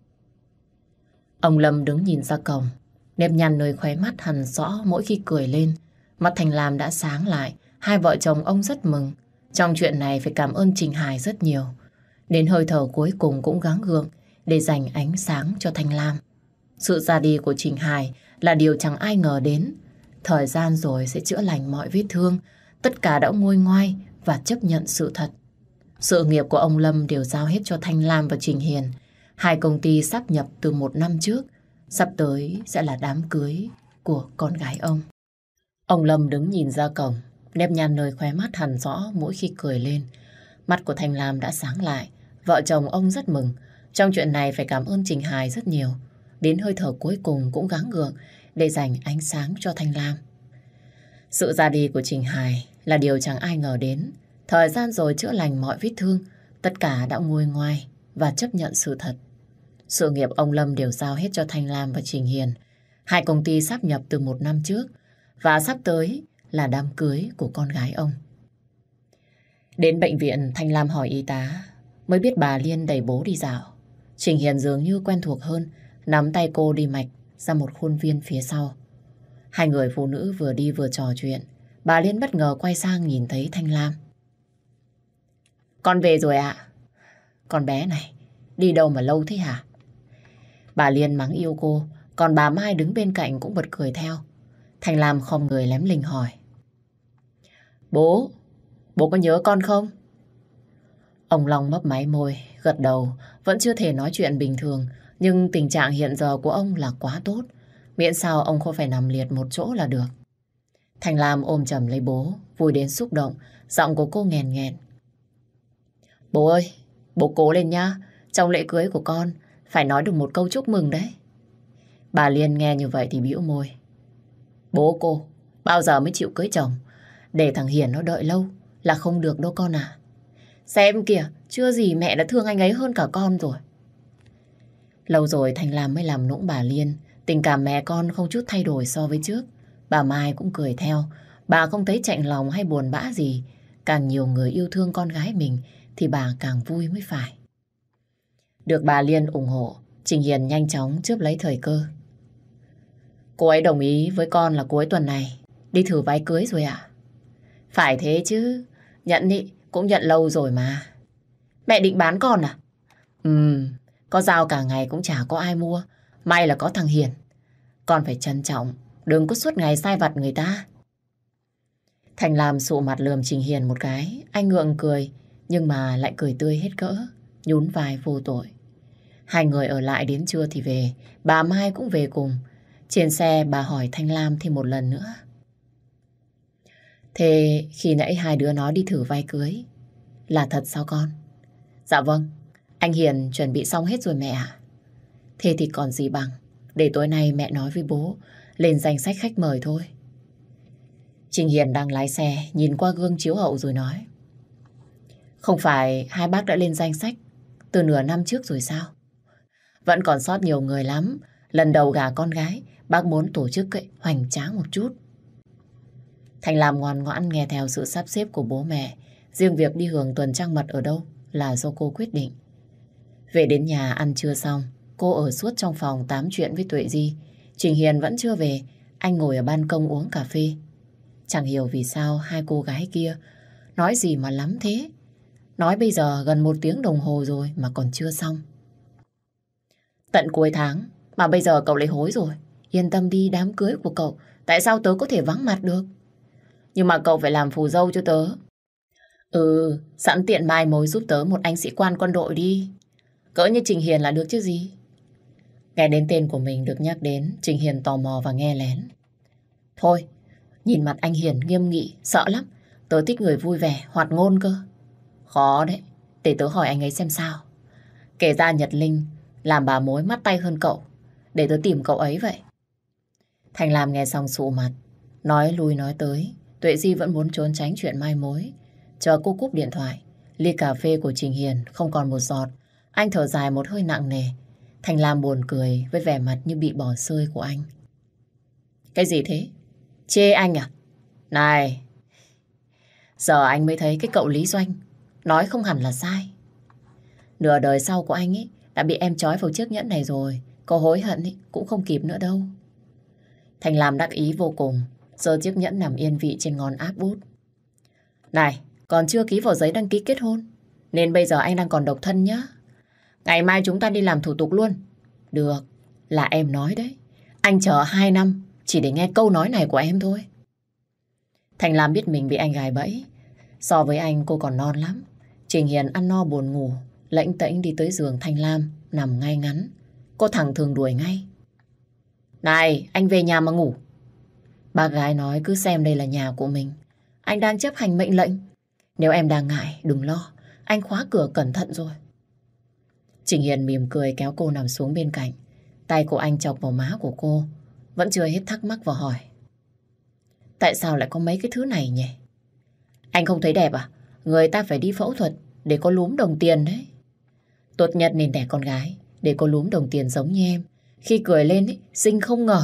Ông Lâm đứng nhìn ra cổng. Nếp nhăn nơi khóe mắt hằn rõ mỗi khi cười lên. Mắt Thành Lam đã sáng lại. Hai vợ chồng ông rất mừng. Trong chuyện này phải cảm ơn Trình Hải rất nhiều. Đến hơi thở cuối cùng cũng gắng gượng để dành ánh sáng cho Thanh Lam. Sự ra đi của Trình Hải là điều chẳng ai ngờ đến. Thời gian rồi sẽ chữa lành mọi vết thương. Tất cả đã nguôi ngoai và chấp nhận sự thật. Sự nghiệp của ông Lâm đều giao hết cho Thanh Lam và Trình Hiền. Hai công ty sáp nhập từ 1 năm trước. Sắp tới sẽ là đám cưới của con gái ông. Ông Lâm đứng nhìn ra cổng. Nếp nhăn nơi khóe mắt hằn rõ mỗi khi cười lên. Mắt của Thanh Lam đã sáng lại. Vợ chồng ông rất mừng. Trong chuyện này phải cảm ơn Trình Hải rất nhiều. Đến hơi thở cuối cùng cũng gắng gượng để dành ánh sáng cho Thanh Lam. Sự ra đi của Trình Hải là điều chẳng ai ngờ đến. Thời gian rồi chữa lành mọi vết thương, tất cả đã nguôi ngoai và chấp nhận sự thật. Sự nghiệp ông Lâm đều giao hết cho Thanh Lam và Trình Hiền. Hai công ty sáp nhập từ 1 năm trước và sắp tới là đám cưới của con gái ông. Đến bệnh viện, Thanh Lam hỏi y tá, mới biết bà Liên đẩy bố đi dạo. Trình Hiền dường như quen thuộc hơn, nắm tay cô đi mạch ra một khuôn viên phía sau. Hai người phụ nữ vừa đi vừa trò chuyện. Bà Liên bất ngờ quay sang nhìn thấy Thanh Lam. Con về rồi ạ. Con bé này, đi đâu mà lâu thế hả? Bà Liên mắng yêu cô, còn bà Mai đứng bên cạnh cũng bật cười theo. Thanh Lam khom người lém lình hỏi. Bố có nhớ con không? Ông Long mấp máy môi, gật đầu, vẫn chưa thể nói chuyện bình thường, nhưng tình trạng hiện giờ của ông là quá tốt. Miễn sao ông không phải nằm liệt một chỗ là được. Thanh Lam ôm chầm lấy bố, vui đến xúc động, giọng của cô nghẹn nghẹn. Bố ơi, bố cố lên nhá, trong lễ cưới của con phải nói được một câu chúc mừng đấy. Bà Liên nghe như vậy thì bĩu môi. Bố cô, bao giờ mới chịu cưới chồng? Để thằng Hiền nó đợi lâu là không được đâu con à. Xem kìa, chưa gì mẹ đã thương anh ấy hơn cả con rồi. Lâu rồi Thanh Lam mới làm nũng bà Liên. Tình cảm mẹ con không chút thay đổi so với trước. Bà Mai cũng cười theo. Bà không thấy chạnh lòng hay buồn bã gì. Càng nhiều người yêu thương con gái mình thì bà càng vui mới phải. Được bà Liên ủng hộ, Trình Hiền nhanh chóng chớp lấy thời cơ. Cô ấy đồng ý với con là cuối tuần này đi thử váy cưới rồi ạ. Phải thế chứ, nhận ý, cũng nhận lâu rồi mà. Mẹ định bán con à? Có giao cả ngày cũng chả có ai mua. May là có thằng Hiền. Con phải trân trọng, đừng có suốt ngày sai vặt người ta. Thành Lam sụ mặt lườm Trình Hiền một cái. Anh ngượng cười, nhưng mà lại cười tươi hết cỡ, nhún vai vô tội. Hai người ở lại đến trưa thì về. Bà Mai cũng về cùng. Trên xe bà hỏi Thanh Lam thêm một lần nữa. Thế khi nãy hai đứa nó đi thử váy cưới là thật sao con? Dạ vâng, anh Hiền chuẩn bị xong hết rồi mẹ ạ. Thế thì còn gì bằng, để tối nay mẹ nói với bố lên danh sách khách mời thôi. Trình Hiền đang lái xe, nhìn qua gương chiếu hậu rồi nói. Không phải hai bác đã lên danh sách từ nửa năm trước rồi sao? Vẫn còn sót nhiều người lắm. Lần đầu gả con gái, bác muốn tổ chức hoành tráng một chút. Thành Lam ngoan ngoãn nghe theo sự sắp xếp của bố mẹ. Riêng việc đi hưởng tuần trăng mật ở đâu là do cô quyết định. Về đến nhà ăn trưa xong, cô ở suốt trong phòng tám chuyện với Tuệ Di. Trình Hiền vẫn chưa về, anh ngồi ở ban công uống cà phê. Chẳng hiểu vì sao hai cô gái kia nói gì mà lắm thế. Nói bây giờ gần 1 tiếng đồng hồ rồi mà còn chưa xong. Tận cuối tháng mà bây giờ cậu lại hối rồi. Yên tâm đi, đám cưới của cậu tại sao tớ có thể vắng mặt được? Nhưng mà cậu phải làm phù dâu cho tớ. Sẵn tiện mai mối giúp tớ một anh sĩ quan quân đội đi. Cỡ như Trình Hiền là được chứ gì. Nghe đến tên của mình được nhắc đến, Trình Hiền tò mò và nghe lén. Thôi, nhìn mặt anh Hiền nghiêm nghị, sợ lắm. Tớ thích người vui vẻ, hoạt ngôn cơ. Khó đấy, để tớ hỏi anh ấy xem sao. Kể ra Nhật Linh làm bà mối mắt tay hơn cậu. Để tớ tìm cậu ấy vậy. Thành Lam nghe xong sụ mặt. Nói lui nói tới, Tuệ Di vẫn muốn trốn tránh chuyện mai mối. Chờ cô cúp điện thoại, ly cà phê của Trình Hiền không còn một giọt. Anh thở dài một hơi nặng nề. Thành Lam buồn cười với vẻ mặt như bị bỏ rơi của anh. Cái gì thế? Chê anh à? Này, giờ anh mới thấy cái cậu Lý Doanh nói không hẳn là sai. Nửa đời sau của anh ấy đã bị em trói vào chiếc nhẫn này rồi. Có hối hận ấy, cũng không kịp nữa đâu. Thành Lam đắc ý vô cùng, giơ chiếc nhẫn nằm yên vị trên ngón áp út. Này, còn chưa ký vào giấy đăng ký kết hôn, nên bây giờ anh đang còn độc thân nhá. Ngày mai chúng ta đi làm thủ tục luôn. Được, là em nói đấy. Anh chờ 2 năm chỉ để nghe câu nói này của em thôi. Thành Lam biết mình bị anh gài bẫy. So với anh cô còn non lắm. Trình Hiền ăn no buồn ngủ, lễnh tễnh đi tới giường Thanh Lam, nằm ngay ngắn. Cô thẳng thường đuổi ngay. Này, anh về nhà mà ngủ. Bác gái nói cứ xem đây là nhà của mình. Anh đang chấp hành mệnh lệnh. Nếu em đang ngại, đừng lo. Anh khóa cửa cẩn thận rồi. Trình Hiền mỉm cười kéo cô nằm xuống bên cạnh. Tay của anh chọc vào má của cô. Vẫn chưa hết thắc mắc và hỏi. Tại sao lại có mấy cái thứ này nhỉ? Anh không thấy đẹp à? Người ta phải đi phẫu thuật để có lúm đồng tiền đấy. Tốt nhất nên đẻ con gái để có lúm đồng tiền giống như em. Khi cười lên ấy, xinh không ngờ.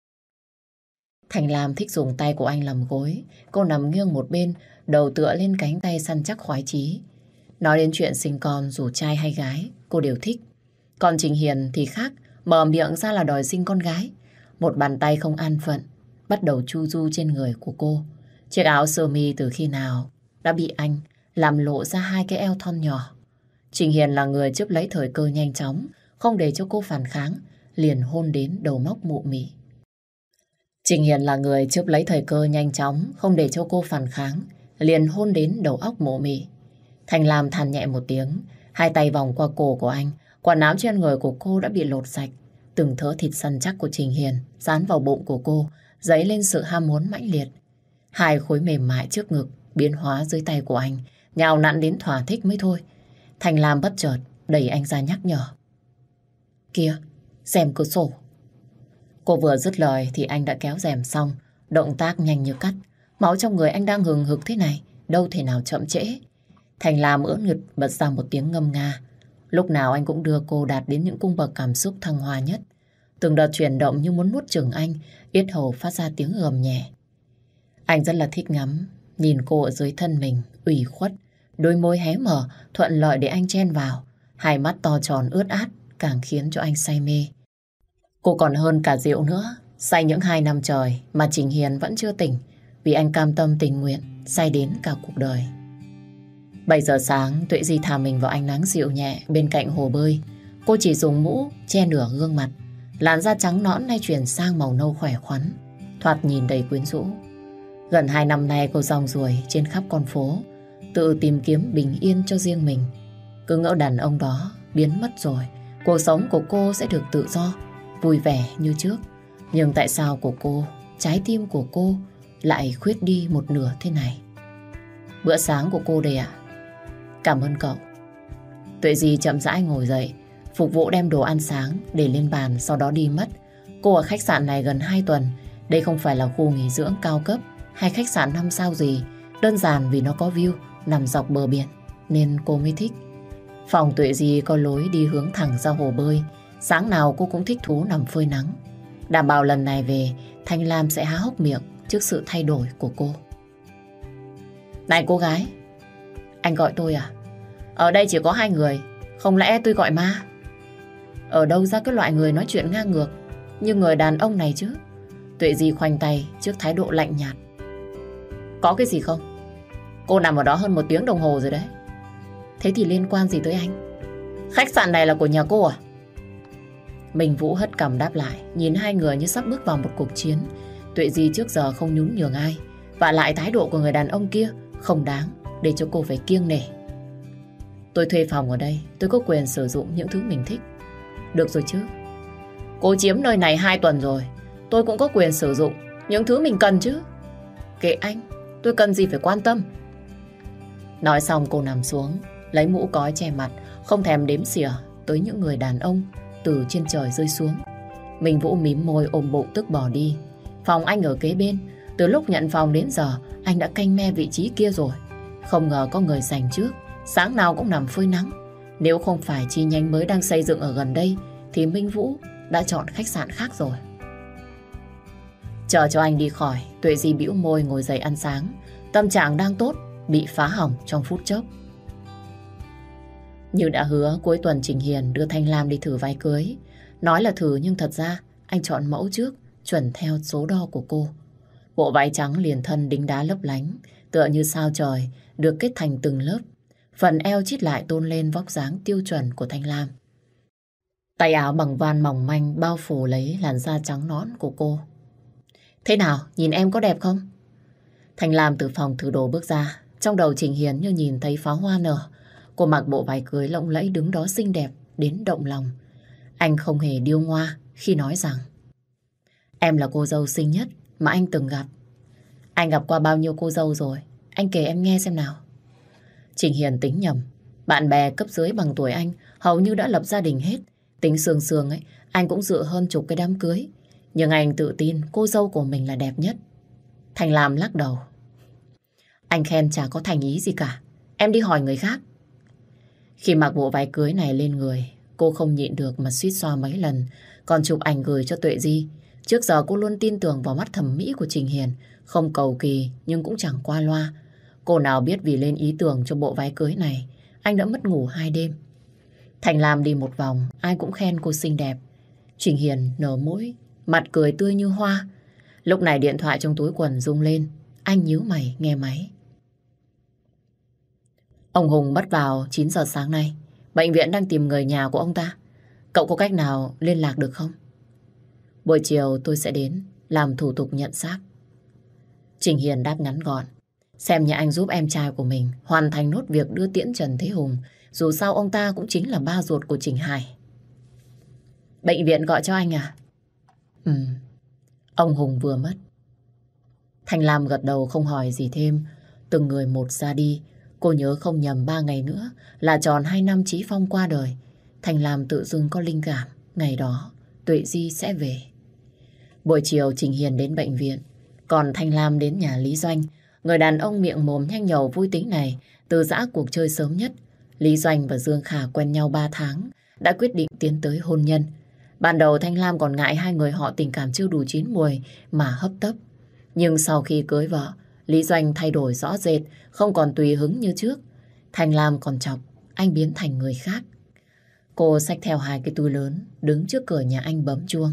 Thành Lam thích dùng tay của anh làm gối. Cô nằm nghiêng một bên, đầu tựa lên cánh tay săn chắc khoái chí. Nói đến chuyện sinh con dù trai hay gái, cô đều thích. Còn Trình Hiền thì khác, mở miệng ra là đòi sinh con gái. Một bàn tay không an phận, bắt đầu chu du trên người của cô. Chiếc áo sơ mi từ khi nào đã bị anh làm lộ ra hai cái eo thon nhỏ. Trình Hiền là người chớp lấy thời cơ nhanh chóng, không để cho cô phản kháng, liền hôn đến đầu móc mụ mị. Trình Hiền là người chớp lấy thời cơ nhanh chóng, không để cho cô phản kháng, liền hôn đến đầu óc mụ mị. Thành Lam than nhẹ một tiếng, hai tay vòng qua cổ của anh, quần áo trên người của cô đã bị lột sạch. Từng thớ thịt săn chắc của Trình Hiền dán vào bụng của cô, dấy lên sự ham muốn mãnh liệt. Hai khối mềm mại trước ngực biến hóa dưới tay của anh, nhào nặn đến thỏa thích mới thôi. Thành Lam bất chợt đẩy anh ra nhắc nhở. Kìa, rèm cửa sổ. Cô vừa dứt lời thì anh đã kéo rèm xong, động tác nhanh như cắt. Máu trong người anh đang hừng hực thế này, đâu thể nào chậm trễ. Thành Lam ưỡn ngực bật ra một tiếng ngâm nga. Lúc nào anh cũng đưa cô đạt đến những cung bậc cảm xúc thăng hoa nhất. Từng đợt chuyển động như muốn nuốt chửng anh, yết hầu phát ra tiếng gầm nhẹ. Anh rất là thích ngắm, nhìn cô ở dưới thân mình, ủy khuất, đôi môi hé mở, thuận lợi để anh chen vào. Hai mắt to tròn ướt át, càng khiến cho anh say mê. Cô còn hơn cả rượu nữa, say những 2 năm trời mà Trình Hiền vẫn chưa tỉnh, vì anh cam tâm tình nguyện, say đến cả cuộc đời. 7 giờ sáng, Tuệ Di thả mình vào ánh nắng dịu nhẹ bên cạnh hồ bơi. Cô chỉ dùng mũ che nửa gương mặt, làn da trắng nõn nay chuyển sang màu nâu khỏe khoắn, thoạt nhìn đầy quyến rũ. Gần 2 năm nay cô rong ruổi trên khắp con phố, tự tìm kiếm bình yên cho riêng mình. Cứ ngỡ đàn ông đó biến mất rồi, cuộc sống của cô sẽ được tự do, vui vẻ như trước. Nhưng tại sao của cô, trái tim của cô lại khuyết đi một nửa thế này? Bữa sáng của cô đây ạ. Cảm ơn cậu. Tuệ Di chậm rãi ngồi dậy, phục vụ đem đồ ăn sáng để lên bàn, sau đó đi mất. Cô ở khách sạn này gần 2 tuần. Đây không phải là khu nghỉ dưỡng cao cấp hay khách sạn 5 sao gì. Đơn giản vì nó có view nằm dọc bờ biển nên cô mới thích. Phòng Tuệ Di có lối đi hướng thẳng ra hồ bơi. Sáng nào cô cũng thích thú nằm phơi nắng. Đảm bảo lần này về Thanh Lam sẽ há hốc miệng trước sự thay đổi của cô. Này cô gái, anh gọi tôi à? Ở đây chỉ có 2 người, không lẽ tôi gọi ma? Ở đâu ra cái loại người nói chuyện ngang ngược như người đàn ông này chứ? Tuệ Di khoanh tay trước thái độ lạnh nhạt. Có cái gì không? Cô nằm ở đó hơn 1 tiếng đồng hồ rồi đấy. Thế thì liên quan gì tới anh? Khách sạn này là của nhà cô à? Minh Vũ hất cằm đáp lại, nhìn hai người như sắp bước vào một cuộc chiến. Tuệ Di trước giờ không nhún nhường ai, và lại thái độ của người đàn ông kia không đáng để cho cô phải kiêng nể. Tôi thuê phòng ở đây, tôi có quyền sử dụng những thứ mình thích. Được rồi chứ. Cô chiếm nơi này 2 tuần rồi, tôi cũng có quyền sử dụng những thứ mình cần chứ. Kệ anh, tôi cần gì phải quan tâm. Nói xong cô nằm xuống, lấy mũ cói che mặt, không thèm đếm xỉa tới những người đàn ông từ trên trời rơi xuống. Minh Vũ mím môi ôm bụng tức bỏ đi. Phòng anh ở kế bên, từ lúc nhận phòng đến giờ anh đã canh me vị trí kia rồi. Không ngờ có người giành trước, sáng nào cũng nằm phơi nắng. Nếu không phải chi nhánh mới đang xây dựng ở gần đây thì Minh Vũ đã chọn khách sạn khác rồi. Chờ cho anh đi khỏi, Tuệ Di bĩu môi ngồi dậy ăn sáng. Tâm trạng đang tốt bị phá hỏng trong phút chốc. Như đã hứa, cuối tuần Trình Hiền đưa Thanh Lam đi thử váy cưới. Nói là thử nhưng thật ra anh chọn mẫu trước, chuẩn theo số đo của cô. Bộ váy trắng liền thân đính đá lấp lánh, tựa như sao trời, được kết thành từng lớp. Phần eo chít lại tôn lên vóc dáng tiêu chuẩn của Thanh Lam. Tay áo bằng van mỏng manh bao phủ lấy làn da trắng nõn của cô. Thế nào, nhìn em có đẹp không? Thanh Lam từ phòng thử đồ bước ra. Trong đầu Trình Hiền như nhìn thấy pháo hoa nở. Cô mặc bộ váy cưới lộng lẫy đứng đó xinh đẹp đến động lòng. Anh không hề điêu ngoa khi nói rằng em là cô dâu xinh nhất mà anh từng gặp. Anh gặp qua bao nhiêu cô dâu rồi? Anh kể em nghe xem nào. Trình Hiền tính nhầm. Bạn bè cấp dưới bằng tuổi anh hầu như đã lập gia đình hết. Tính sương sương ấy, anh cũng dự hơn chục cái đám cưới. Nhưng anh tự tin cô dâu của mình là đẹp nhất. Thành Lam lắc đầu. Anh khen chả có thành ý gì cả. Em đi hỏi người khác. Khi mặc bộ váy cưới này lên người, cô không nhịn được mà suýt xoa mấy lần. Còn chụp ảnh gửi cho Tuệ Di. Trước giờ cô luôn tin tưởng vào mắt thẩm mỹ của Trình Hiền. Không cầu kỳ nhưng cũng chẳng qua loa. Cô nào biết vì lên ý tưởng cho bộ váy cưới này, anh đã mất ngủ 2 đêm. Thành Lam đi một vòng, ai cũng khen cô xinh đẹp. Trình Hiền nở mũi, mặt cười tươi như hoa. Lúc này điện thoại trong túi quần rung lên. Anh nhíu mày nghe máy. Ông Hùng mất vào 9 giờ sáng nay. Bệnh viện đang tìm người nhà của ông ta. Cậu có cách nào liên lạc được không? Buổi chiều tôi sẽ đến làm thủ tục nhận xác. Trình Hiền đáp ngắn gọn. Xem như anh giúp em trai của mình hoàn thành nốt việc đưa tiễn Trần Thế Hùng. Dù sao ông ta cũng chính là ba ruột của Trình Hải. Bệnh viện gọi cho anh à? Ừ. Ông Hùng vừa mất. Thành Lam gật đầu không hỏi gì thêm. Từng người một ra đi. Cô nhớ không nhầm 3 ngày nữa là tròn 2 năm Chí Phong qua đời. Thành Lam tự dưng có linh cảm. Ngày đó Tuệ Di sẽ về. Buổi chiều Trình Hiền đến bệnh viện. Còn Thanh Lam đến nhà Lý Doanh. Người đàn ông miệng mồm nhanh nhầu vui tính này từ giã cuộc chơi sớm nhất. Lý Doanh và Dương Khả quen nhau 3 tháng đã quyết định tiến tới hôn nhân. Ban đầu Thanh Lam còn ngại hai người họ tình cảm chưa đủ chín muồi mà hấp tấp. Nhưng sau khi cưới vợ, Lý Doanh thay đổi rõ rệt, không còn tùy hứng như trước. Thanh Lam còn chọc, anh biến thành người khác. Cô xách theo 2 cái túi lớn, đứng trước cửa nhà anh bấm chuông.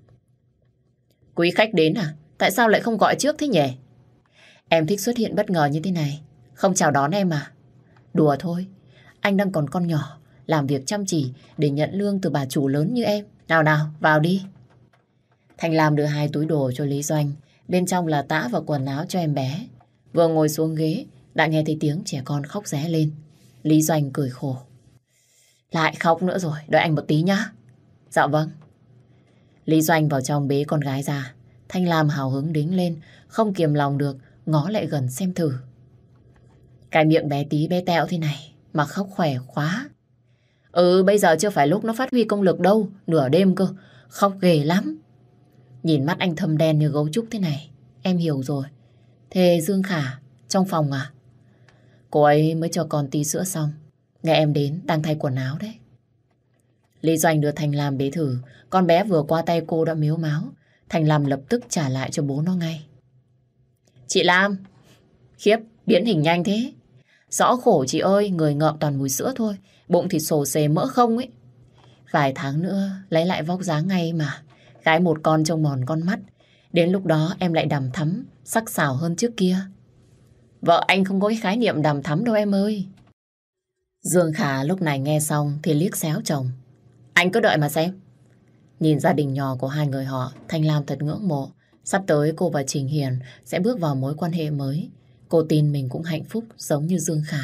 Quý khách đến à? Tại sao lại không gọi trước thế nhỉ? Em thích xuất hiện bất ngờ như thế này. Không chào đón em à? Đùa thôi. Anh đang còn con nhỏ, làm việc chăm chỉ để nhận lương từ bà chủ lớn như em. Nào nào, vào đi. Thanh Lam đưa 2 túi đồ cho Lý Doanh. Bên trong là tã và quần áo cho em bé. Vừa ngồi xuống ghế, đã nghe thấy tiếng trẻ con khóc ré lên. Lý Doanh cười khổ. Lại khóc nữa rồi, đợi anh một tí nhá. Dạ vâng. Lý Doanh vào trong bế con gái ra. Thanh Lam hào hứng đính lên, không kiềm lòng được, ngó lại gần xem thử. Cái miệng bé tí bé tẹo thế này mà khóc khỏe quá. Bây giờ chưa phải lúc nó phát huy công lực đâu, nửa đêm cơ, khóc ghê lắm. Nhìn mắt anh thâm đen như gấu trúc thế này, em hiểu rồi. Thế Dương Khả, trong phòng à? Cô ấy mới cho con tí sữa xong, nghe em đến, đang thay quần áo đấy. Lý Doanh đưa Thành Lam bế thử, con bé vừa qua tay cô đã mếu máo. Thành Lam lập tức trả lại cho bố nó ngay. Chị Lam, khiếp, biến hình nhanh thế. Rõ khổ chị ơi, người ngợm toàn mùi sữa thôi, bụng thì xồ xề mỡ không ấy. Vài tháng nữa lấy lại vóc dáng ngay mà. Gái một con trông mòn con mắt. Đến lúc đó em lại đằm thắm, sắc sảo hơn trước kia. Vợ anh không có cái khái niệm đằm thắm đâu em ơi. Dương Khả lúc này nghe xong thì liếc xéo chồng. Anh cứ đợi mà xem. Nhìn gia đình nhỏ của hai người họ, Thanh Lam thật ngưỡng mộ. Sắp tới cô và Trình Hiền sẽ bước vào mối quan hệ mới. Cô tin mình cũng hạnh phúc giống như Dương Khả.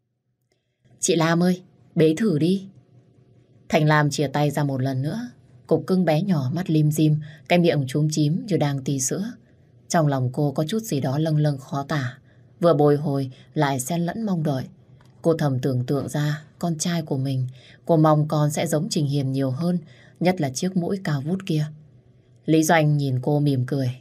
Chị Lam ơi, bế thử đi. Thanh Lam chìa tay ra một lần nữa. Cục cưng bé nhỏ mắt lim dim, cái miệng chúm chím như đang tì sữa. Trong lòng cô có chút gì đó lâng lâng khó tả. Vừa bồi hồi lại xen lẫn mong đợi. Cô thầm tưởng tượng ra con trai của mình. Cô mong con sẽ giống Trình Hiền nhiều hơn, nhất là chiếc mũi cao vút kia. Lý Doanh nhìn cô mỉm cười.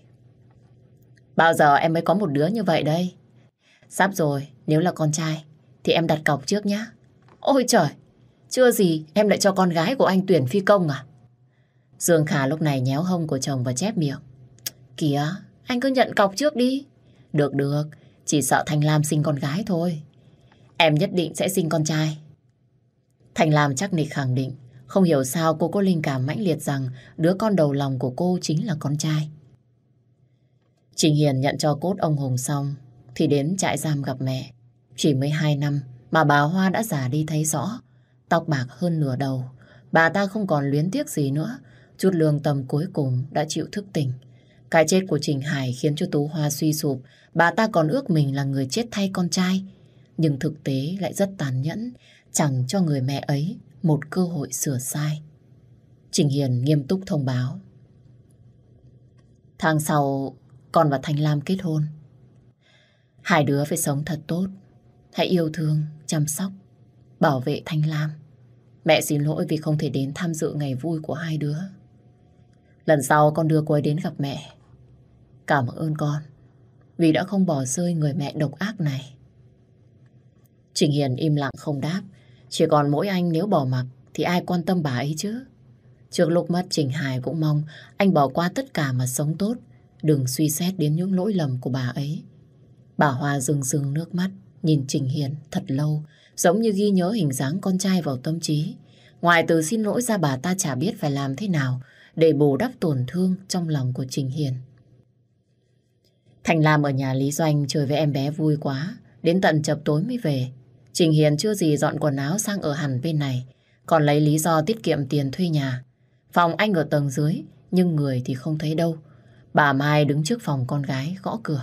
Bao giờ em mới có một đứa như vậy đây? Sắp rồi, nếu là con trai thì em đặt cọc trước nhé. Ôi trời, chưa gì em lại cho con gái của anh tuyển phi công à? Dương Khả lúc này nhéo hông của chồng và chép miệng. Kìa, anh cứ nhận cọc trước đi. Được được, chỉ sợ Thành Lam sinh con gái thôi. Em nhất định sẽ sinh con trai. Thành Lam chắc nịch khẳng định. Không hiểu sao cô có linh cảm mãnh liệt rằng đứa con đầu lòng của cô chính là con trai. Trình Hiền nhận cho cốt ông Hùng xong thì đến trại giam gặp mẹ. Chỉ mới 2 năm mà bà Hoa đã già đi thấy rõ. Tóc bạc hơn nửa đầu. Bà ta không còn luyến tiếc gì nữa. Chút lương tâm cuối cùng đã chịu thức tỉnh. Cái chết của Trình Hải khiến cho Tú Hoa suy sụp. Bà ta còn ước mình là người chết thay con trai. Nhưng thực tế lại rất tàn nhẫn. Chẳng cho người mẹ ấy một cơ hội sửa sai. Trình Hiền nghiêm túc thông báo. Tháng sau con và Thanh Lam kết hôn. Hai đứa phải sống thật tốt. Hãy yêu thương, chăm sóc. bảo vệ Thanh Lam. Mẹ xin lỗi vì không thể đến tham dự ngày vui của hai đứa. Lần sau con đưa cô ấy đến gặp mẹ. Cảm ơn con vì đã không bỏ rơi người mẹ độc ác này. Trình Hiền im lặng không đáp. Chỉ còn mỗi anh nếu bỏ mặc thì ai quan tâm bà ấy chứ. Trước lúc mất, Trình Hải cũng mong anh bỏ qua tất cả mà sống tốt, đừng suy xét đến những lỗi lầm của bà ấy. Bà Hoa rưng rưng nước mắt nhìn Trình Hiền thật lâu, giống như ghi nhớ hình dáng con trai vào tâm trí. Ngoài từ xin lỗi ra, bà ta chả biết phải làm thế nào để bù đắp tổn thương trong lòng của Trình Hiền. Thành Lam ở nhà Lý Doanh chơi với em bé vui quá, đến tận chập tối mới về. Trình Hiền chưa gì dọn quần áo sang ở hẳn bên này, còn lấy lý do tiết kiệm tiền thuê nhà. Phòng anh ở tầng dưới, nhưng người thì không thấy đâu. Bà Mai đứng trước phòng con gái gõ cửa.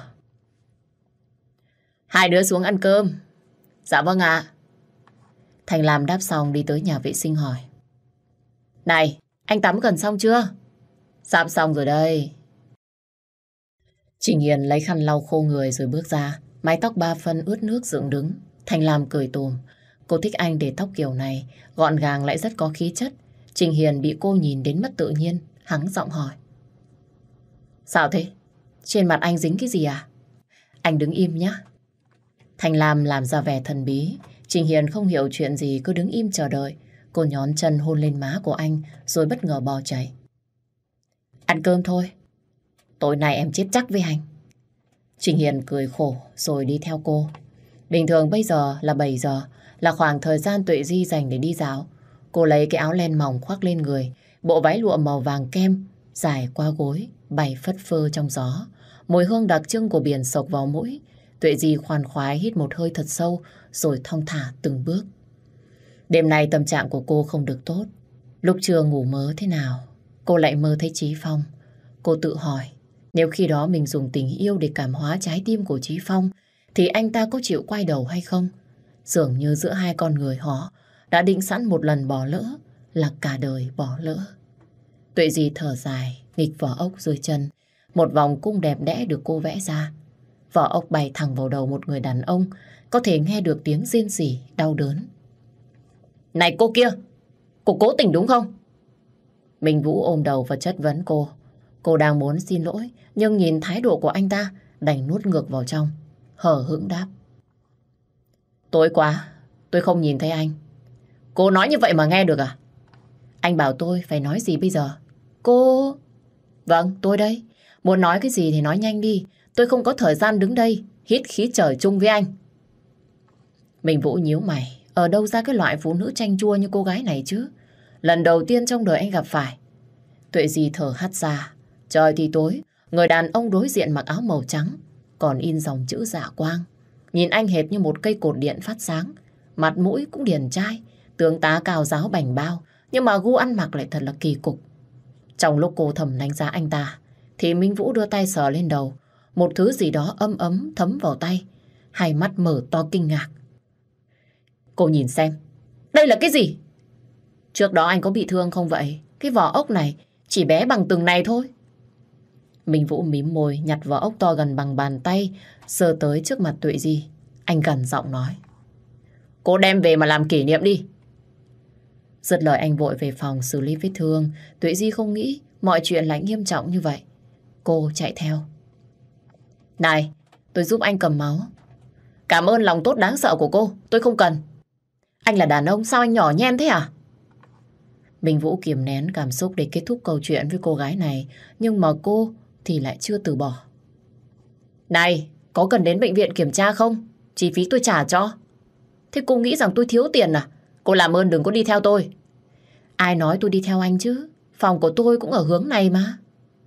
Hai đứa xuống ăn cơm. Dạ vâng ạ. Thành Lam đáp xong đi tới nhà vệ sinh hỏi. Này, anh tắm gần xong chưa? Dạ xong rồi đây. Trình Hiền lấy khăn lau khô người rồi bước ra, mái tóc ba phân ướt nước dựng đứng. Thành Lam cười tùm. Cô thích anh để tóc kiểu này, gọn gàng lại rất có khí chất. Trình Hiền bị cô nhìn đến mất tự nhiên, hắng giọng hỏi. Sao thế? Trên mặt anh dính cái gì à? Anh đứng im nhé. Thành Lam làm ra vẻ thần bí. Trình Hiền không hiểu chuyện gì, cứ đứng im chờ đợi. Cô nhón chân hôn lên má của anh rồi bất ngờ bò chạy. Ăn cơm thôi. Tối nay em chết chắc với anh. Trình Hiền cười khổ rồi đi theo cô. Bình thường bây giờ là 7 giờ, là khoảng thời gian Tuệ Di dành để đi dạo. Cô lấy cái áo len mỏng khoác lên người, bộ váy lụa màu vàng kem dài qua gối, bay phất phơ trong gió. Mùi hương đặc trưng của biển sộc vào mũi. Tuệ Di khoan khoái hít một hơi thật sâu rồi thong thả từng bước. Đêm nay tâm trạng của cô không được tốt. Lúc trưa ngủ mơ thế nào, cô lại mơ thấy Chí Phong. Cô tự hỏi, nếu khi đó mình dùng tình yêu để cảm hóa trái tim của Chí Phong, thì anh ta có chịu quay đầu hay không? Dường như giữa hai con người họ đã định sẵn một lần bỏ lỡ là cả đời bỏ lỡ. Tuệ Di thở dài, nghịch vỏ ốc dưới chân. Một vòng cung đẹp đẽ được cô vẽ ra. Vỏ ốc bay thẳng vào đầu một người đàn ông, có thể nghe được tiếng rên rỉ đau đớn. Này cô kia, cô cố tình đúng không? Minh Vũ ôm đầu và chất vấn cô. Cô đang muốn xin lỗi, nhưng nhìn thái độ của anh ta đành nuốt ngược vào trong, hờ hững đáp. Tối quá, tôi không nhìn thấy anh. Cô nói như vậy mà nghe được à? Anh bảo tôi phải nói gì bây giờ? Cô... Vâng, tôi đây. Muốn nói cái gì thì nói nhanh đi. Tôi không có thời gian đứng đây hít khí trời chung với anh. Minh Vũ nhíu mày. Ở đâu ra cái loại phụ nữ chanh chua như cô gái này chứ? Lần đầu tiên trong đời anh gặp phải. Tuệ Di thở hắt ra. Trời thì tối, người đàn ông đối diện mặc áo màu trắng, còn in dòng chữ Dạ Quang. Nhìn anh hệt như một cây cột điện phát sáng. Mặt mũi cũng điển trai, tướng tá cao giáo bảnh bao, nhưng mà gu ăn mặc lại thật là kỳ cục. Trong lúc cô thầm đánh giá anh ta, thì Minh Vũ đưa tay sờ lên đầu. Một thứ gì đó ấm ấm thấm vào tay. Hai mắt mở to kinh ngạc. Cô nhìn xem, đây là cái gì? Trước đó anh có bị thương không vậy? Cái vỏ ốc này chỉ bé bằng từng này thôi. Minh Vũ mím môi, nhặt vỏ ốc to gần bằng bàn tay, sờ tới trước mặt Tuệ Di. Anh gằn giọng nói. Cô đem về mà làm kỷ niệm đi. Dứt lời anh vội về phòng xử lý vết thương. Tuệ Di không nghĩ mọi chuyện lại nghiêm trọng như vậy. Cô chạy theo. Này, tôi giúp anh cầm máu. Cảm ơn lòng tốt đáng sợ của cô, tôi không cần. Anh là đàn ông, sao anh nhỏ nhen thế à? Minh Vũ kiềm nén cảm xúc để kết thúc câu chuyện với cô gái này, nhưng mà cô thì lại chưa từ bỏ. Này, có cần đến bệnh viện kiểm tra không? Chi phí tôi trả cho. Thế cô nghĩ rằng tôi thiếu tiền à? Cô làm ơn đừng có đi theo tôi. Ai nói tôi đi theo anh chứ? Phòng của tôi cũng ở hướng này mà.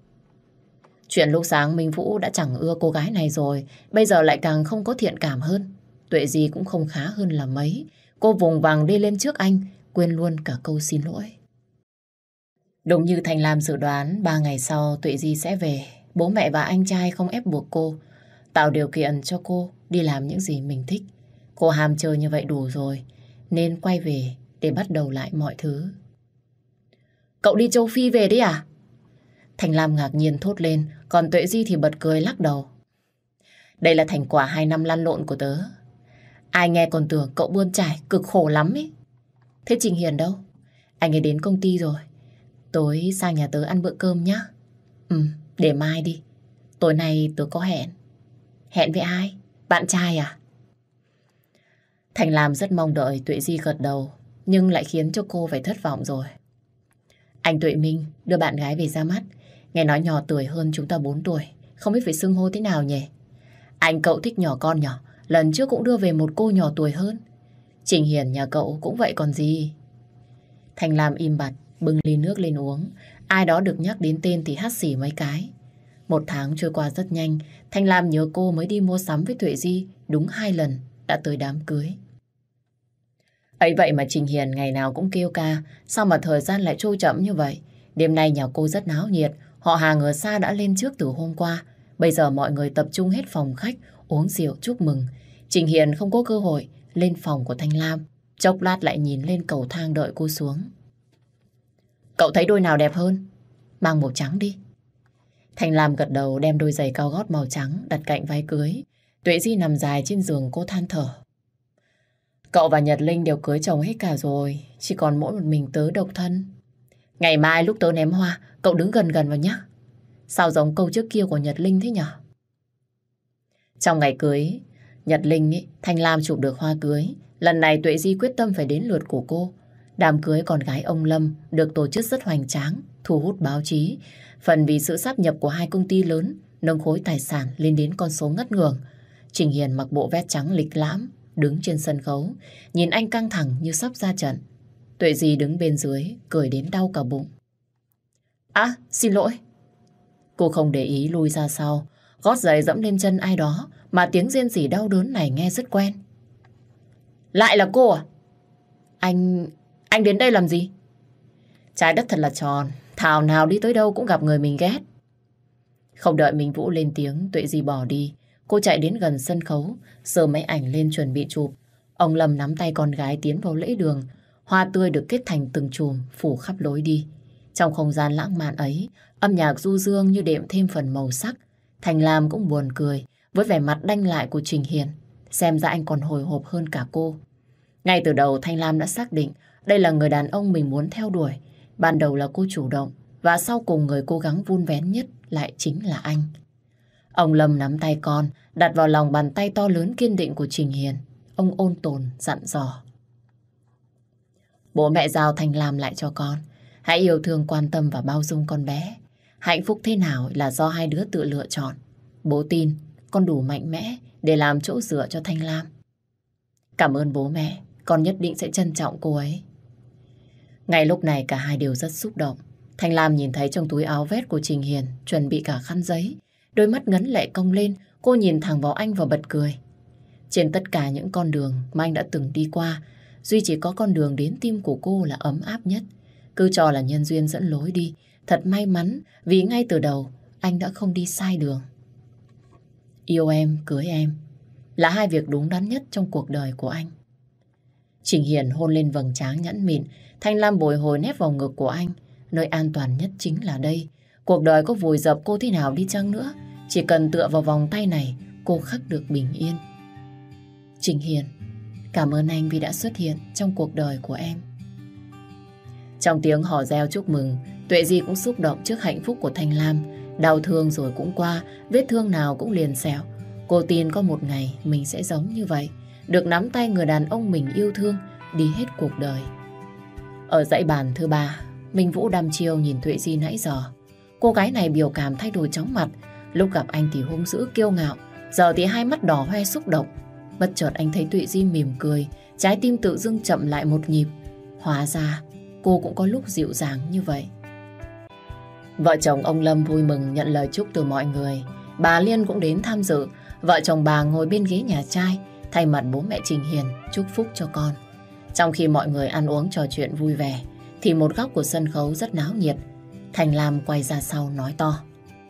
Chuyện lúc sáng Minh Vũ đã chẳng ưa cô gái này rồi, bây giờ lại càng không có thiện cảm hơn. Tuệ Di cũng không khá hơn là mấy. Cô vùng vằng đi lên trước anh, quên luôn cả câu xin lỗi. Đúng như Thành Lam dự đoán, 3 ngày sau Tuệ Di sẽ về. Bố mẹ và anh trai không ép buộc cô, tạo điều kiện cho cô đi làm những gì mình thích. Cô ham chơi như vậy đủ rồi, nên quay về để bắt đầu lại mọi thứ. Cậu đi châu Phi về đấy à? Thành Lam ngạc nhiên thốt lên, còn Tuệ Di thì bật cười lắc đầu. Đây là thành quả 2 năm lăn lộn của tớ. Ai nghe còn tưởng cậu bươn trải cực khổ lắm ấy. Thế Trình Hiền đâu? Anh ấy đến công ty rồi. Tối sang nhà tớ ăn bữa cơm nhá. Để mai đi. Tối nay tớ có hẹn. Hẹn với ai? Bạn trai à? Thành Lam rất mong đợi Tuệ Di gật đầu, nhưng lại khiến cho cô phải thất vọng rồi. Anh Tuệ Minh đưa bạn gái về ra mắt. Nghe nói nhỏ tuổi hơn chúng ta 4 tuổi. Không biết phải xưng hô thế nào nhỉ? Anh cậu thích nhỏ con nhỏ. Lần trước cũng đưa về một cô nhỏ tuổi hơn. Trình Hiền nhà cậu cũng vậy còn gì. Thành Lam im bặt, bưng ly nước lên uống. Ai đó được nhắc đến tên thì hắt xỉ mấy cái. 1 tháng trôi qua rất nhanh. Thành Lam nhớ cô mới đi mua sắm với Tuệ Di đúng 2 lần đã tới đám cưới. Ấy vậy mà Trình Hiền ngày nào cũng kêu ca. Sao mà thời gian lại trôi chậm như vậy? Đêm nay nhà cô rất náo nhiệt. Họ hàng ở xa đã lên trước từ hôm qua. Bây giờ mọi người tập trung hết phòng khách uống rượu chúc mừng. Trình Hiền không có cơ hội lên phòng của Thanh Lam. Chốc lát lại nhìn lên cầu thang đợi cô xuống. Cậu thấy đôi nào đẹp hơn? Mang màu trắng đi. Thanh Lam gật đầu đem đôi giày cao gót màu trắng đặt cạnh váy cưới. Tuệ Di nằm dài trên giường cô than thở. Cậu và Nhật Linh đều cưới chồng hết cả rồi. Chỉ còn mỗi một mình tớ độc thân. Ngày mai lúc tớ ném hoa, cậu đứng gần gần vào nhá. Sao giống câu trước kia của Nhật Linh thế nhở? Trong ngày cưới Nhật Linh ấy, Thanh Lam chụp được hoa cưới. Lần này Tuệ Di quyết tâm phải đến lượt của cô. Đám cưới con gái ông Lâm được tổ chức rất hoành tráng, thu hút báo chí. Phần vì sự sáp nhập của 2 công ty lớn, nâng khối tài sản lên đến con số ngất ngưởng. Trình Hiền mặc bộ vest trắng lịch lãm, đứng trên sân khấu, nhìn anh căng thẳng như sắp ra trận. Tuệ Di đứng bên dưới, cười đến đau cả bụng. À, xin lỗi. Cô không để ý lui ra sau, gót giày dẫm lên chân ai đó mà tiếng rên rỉ đau đớn này nghe rất quen. Lại là cô à? Anh đến đây làm gì? Trái đất thật là tròn, thảo nào đi tới đâu cũng gặp người mình ghét. Không đợi Minh Vũ lên tiếng, Tuệ Di bỏ đi. Cô chạy đến gần sân khấu, giơ máy ảnh lên chuẩn bị chụp. Ông Lâm nắm tay con gái tiến vào lễ đường. Hoa tươi được kết thành từng chùm phủ khắp lối đi. Trong không gian lãng mạn ấy, âm nhạc du dương như đệm thêm phần màu sắc. Thành Lam cũng buồn cười với vẻ mặt đanh lại của Trình Hiền. Xem ra anh còn hồi hộp hơn cả cô. Ngay từ đầu Thanh Lam đã xác định đây là người đàn ông mình muốn theo đuổi. Ban đầu là cô chủ động và sau cùng người cố gắng vun vén nhất lại chính là anh. Ông Lâm nắm tay con, đặt vào lòng bàn tay to lớn kiên định của Trình Hiền. Ông ôn tồn dặn dò. Bố mẹ giao Thanh Lam lại cho con. Hãy yêu thương, quan tâm và bao dung con bé. Hạnh phúc thế nào là do 2 đứa tự lựa chọn. Bố tin con đủ mạnh mẽ để làm chỗ dựa cho Thanh Lam. Cảm ơn bố mẹ, con nhất định sẽ trân trọng cô ấy. Ngay lúc này cả hai đều rất xúc động. Thanh Lam nhìn thấy trong túi áo vest của Trình Hiền chuẩn bị cả khăn giấy. Đôi mắt ngấn lệ cong lên, cô nhìn thẳng vào anh và bật cười. Trên tất cả những con đường mà anh đã từng đi qua, duy chỉ có con đường đến tim của cô là ấm áp nhất. Cứ cho là nhân duyên dẫn lối đi. Thật may mắn vì ngay từ đầu anh đã không đi sai đường. Yêu em, cưới em là 2 việc đúng đắn nhất trong cuộc đời của anh. Trình Hiền hôn lên vầng trán nhẵn mịn. Thanh Lam bồi hồi nép vào ngực của anh. Nơi an toàn nhất chính là đây. Cuộc đời có vùi dập cô thế nào đi chăng nữa, chỉ cần tựa vào vòng tay này, cô khắc được bình yên. Trình Hiền, cảm ơn anh vì đã xuất hiện trong cuộc đời của em. Trong tiếng hò reo chúc mừng, Tuệ Di cũng xúc động trước hạnh phúc của Thanh Lam. Đau thương rồi cũng qua, vết thương nào cũng liền xẹo. Cô tin có một ngày mình sẽ giống như vậy, được nắm tay người đàn ông mình yêu thương đi hết cuộc đời. Ở dãy bàn thứ 3, Minh Vũ đăm chiêu nhìn Tuệ Di nãy giờ. Cô gái này biểu cảm thay đổi chóng mặt. Lúc gặp anh thì hung dữ kiêu ngạo, giờ thì hai mắt đỏ hoe xúc động. Bất chợt anh thấy Tuệ Di mỉm cười, trái tim tự dưng chậm lại một nhịp. Hóa ra cô cũng có lúc dịu dàng như vậy. Vợ chồng ông Lâm vui mừng nhận lời chúc từ mọi người. Bà Liên cũng đến tham dự. Vợ chồng bà ngồi bên ghế nhà trai, thay mặt bố mẹ Trình Hiền chúc phúc cho con. Trong khi mọi người ăn uống trò chuyện vui vẻ, thì một góc của sân khấu rất náo nhiệt. Thành Lam quay ra sau nói to.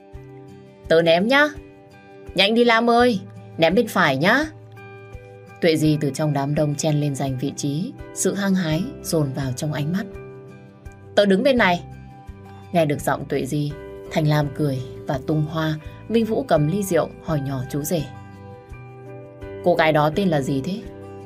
Tớ ném nhá. Nhanh đi Lam ơi, ném bên phải nhá. Tuệ Di từ trong đám đông chen lên giành vị trí. Sự hăng hái dồn vào trong ánh mắt. Tớ đứng bên này. Nghe được giọng Tuệ Di, Thành Lam cười và tung hoa. Minh Vũ cầm ly rượu hỏi nhỏ chú rể. Cô gái đó tên là gì thế?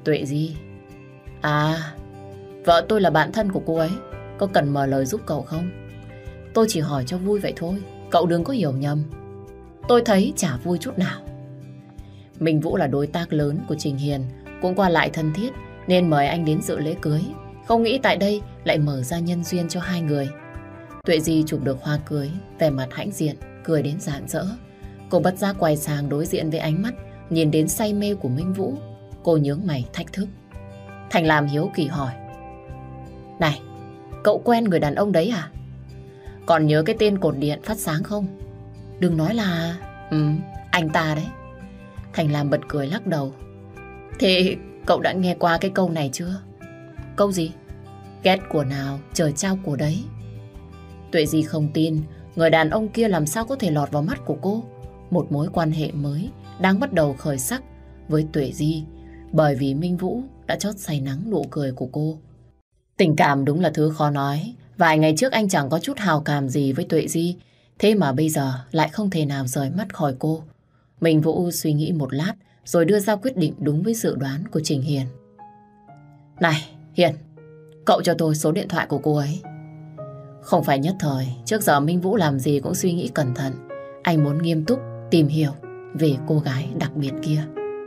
Tuệ Di. À, vợ tôi là bạn thân của cô ấy. Có cần mở lời giúp cậu không? Tôi chỉ hỏi cho vui vậy thôi. Cậu đừng có hiểu nhầm. Tôi thấy chả vui chút nào. Minh Vũ là đối tác lớn của Trình Hiền, cũng qua lại thân thiết nên mời anh đến dự lễ cưới. Không nghĩ tại đây lại mở ra nhân duyên cho hai người. Tuệ Di chụp được hoa cưới, vẻ mặt hãnh diện, cười đến rạng rỡ. Cô bất giác quay sang đối diện với ánh mắt nhìn đến say mê của Minh Vũ. Cô nhướng mày thách thức. Thành Lam hiếu kỳ hỏi. Này, cậu quen người đàn ông đấy à? Còn nhớ cái tên cột điện phát sáng không? Đừng nói là... anh ta đấy. Thành Lam bật cười lắc đầu. Thế cậu đã nghe qua cái câu này chưa? Câu gì? Ghét của nào trời trao của đấy. Tuệ Di không tin người đàn ông kia làm sao có thể lọt vào mắt của cô. Một mối quan hệ mới đang bắt đầu khởi sắc với Tuệ Di, bởi vì Minh Vũ đã chót say nắng nụ cười của cô. Tình cảm đúng là thứ khó nói. Vài ngày trước anh chẳng có chút hào cảm gì với Tuệ Di, thế mà bây giờ lại không thể nào rời mắt khỏi cô. Minh Vũ suy nghĩ một lát rồi đưa ra quyết định đúng với dự đoán của Trình Hiền. Này, Hiền, cậu cho tôi số điện thoại của cô ấy. Không phải nhất thời, trước giờ Minh Vũ làm gì cũng suy nghĩ cẩn thận. Anh muốn nghiêm túc tìm hiểu về cô gái đặc biệt kia.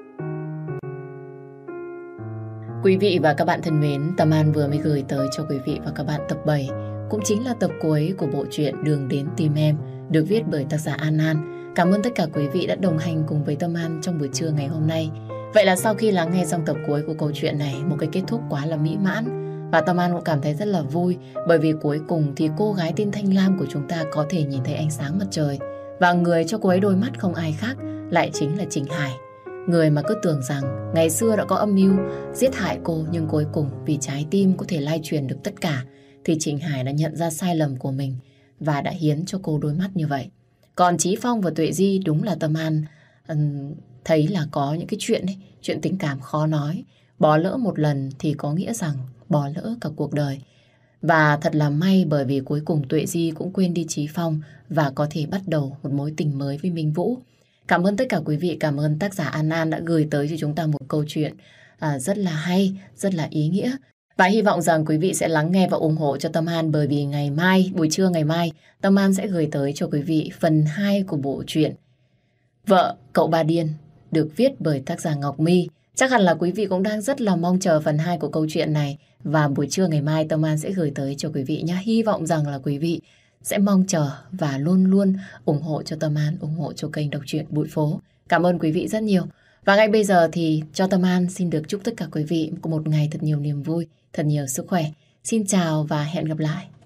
Quý vị và các bạn thân mến, Tâm An vừa mới gửi tới cho quý vị và các bạn tập 7, cũng chính là tập cuối của bộ truyện Đường Đến Tìm Em, được viết bởi tác giả An An. Cảm ơn tất cả quý vị đã đồng hành cùng với Tâm An trong buổi trưa ngày hôm nay. Vậy là sau khi lắng nghe xong tập cuối của câu chuyện này, một cái kết thúc quá là mỹ mãn, và Tâm An cũng cảm thấy rất là vui, bởi vì cuối cùng thì cô gái tên Thanh Lam của chúng ta có thể nhìn thấy ánh sáng mặt trời, và người cho cô ấy đôi mắt không ai khác lại chính là Trình Hải. Người mà cứ tưởng rằng ngày xưa đã có âm mưu giết hại cô, nhưng cuối cùng vì trái tim có thể lay truyền được tất cả, thì Trình Hải đã nhận ra sai lầm của mình và đã hiến cho cô đôi mắt như vậy. Còn Chí Phong và Tuệ Di đúng là Tâm An thấy là có những cái chuyện ấy, chuyện tình cảm khó nói. Bỏ lỡ một lần thì có nghĩa rằng bỏ lỡ cả cuộc đời. Và thật là may bởi vì cuối cùng Tuệ Di cũng quên đi Chí Phong và có thể bắt đầu một mối tình mới với Minh Vũ. Cảm ơn tất cả quý vị, cảm ơn tác giả An An đã gửi tới cho chúng ta một câu chuyện rất là hay, rất là ý nghĩa. Và hy vọng rằng quý vị sẽ lắng nghe và ủng hộ cho Tâm An, bởi vì ngày mai, buổi trưa ngày mai, Tâm An sẽ gửi tới cho quý vị phần 2 của bộ truyện Vợ Cậu Ba Điên, được viết bởi tác giả Ngọc My. Chắc hẳn là quý vị cũng đang rất là mong chờ phần 2 của câu chuyện này, và buổi trưa ngày mai Tâm An sẽ gửi tới cho quý vị nhé. Hy vọng rằng là quý vị sẽ mong chờ và luôn luôn ủng hộ cho Tâm An, ủng hộ cho kênh Đọc truyện Bụi Phố. Cảm ơn quý vị rất nhiều. Và ngay bây giờ thì cho Tâm An xin được chúc tất cả quý vị có một ngày thật nhiều niềm vui, thật nhiều sức khỏe. Xin chào và hẹn gặp lại.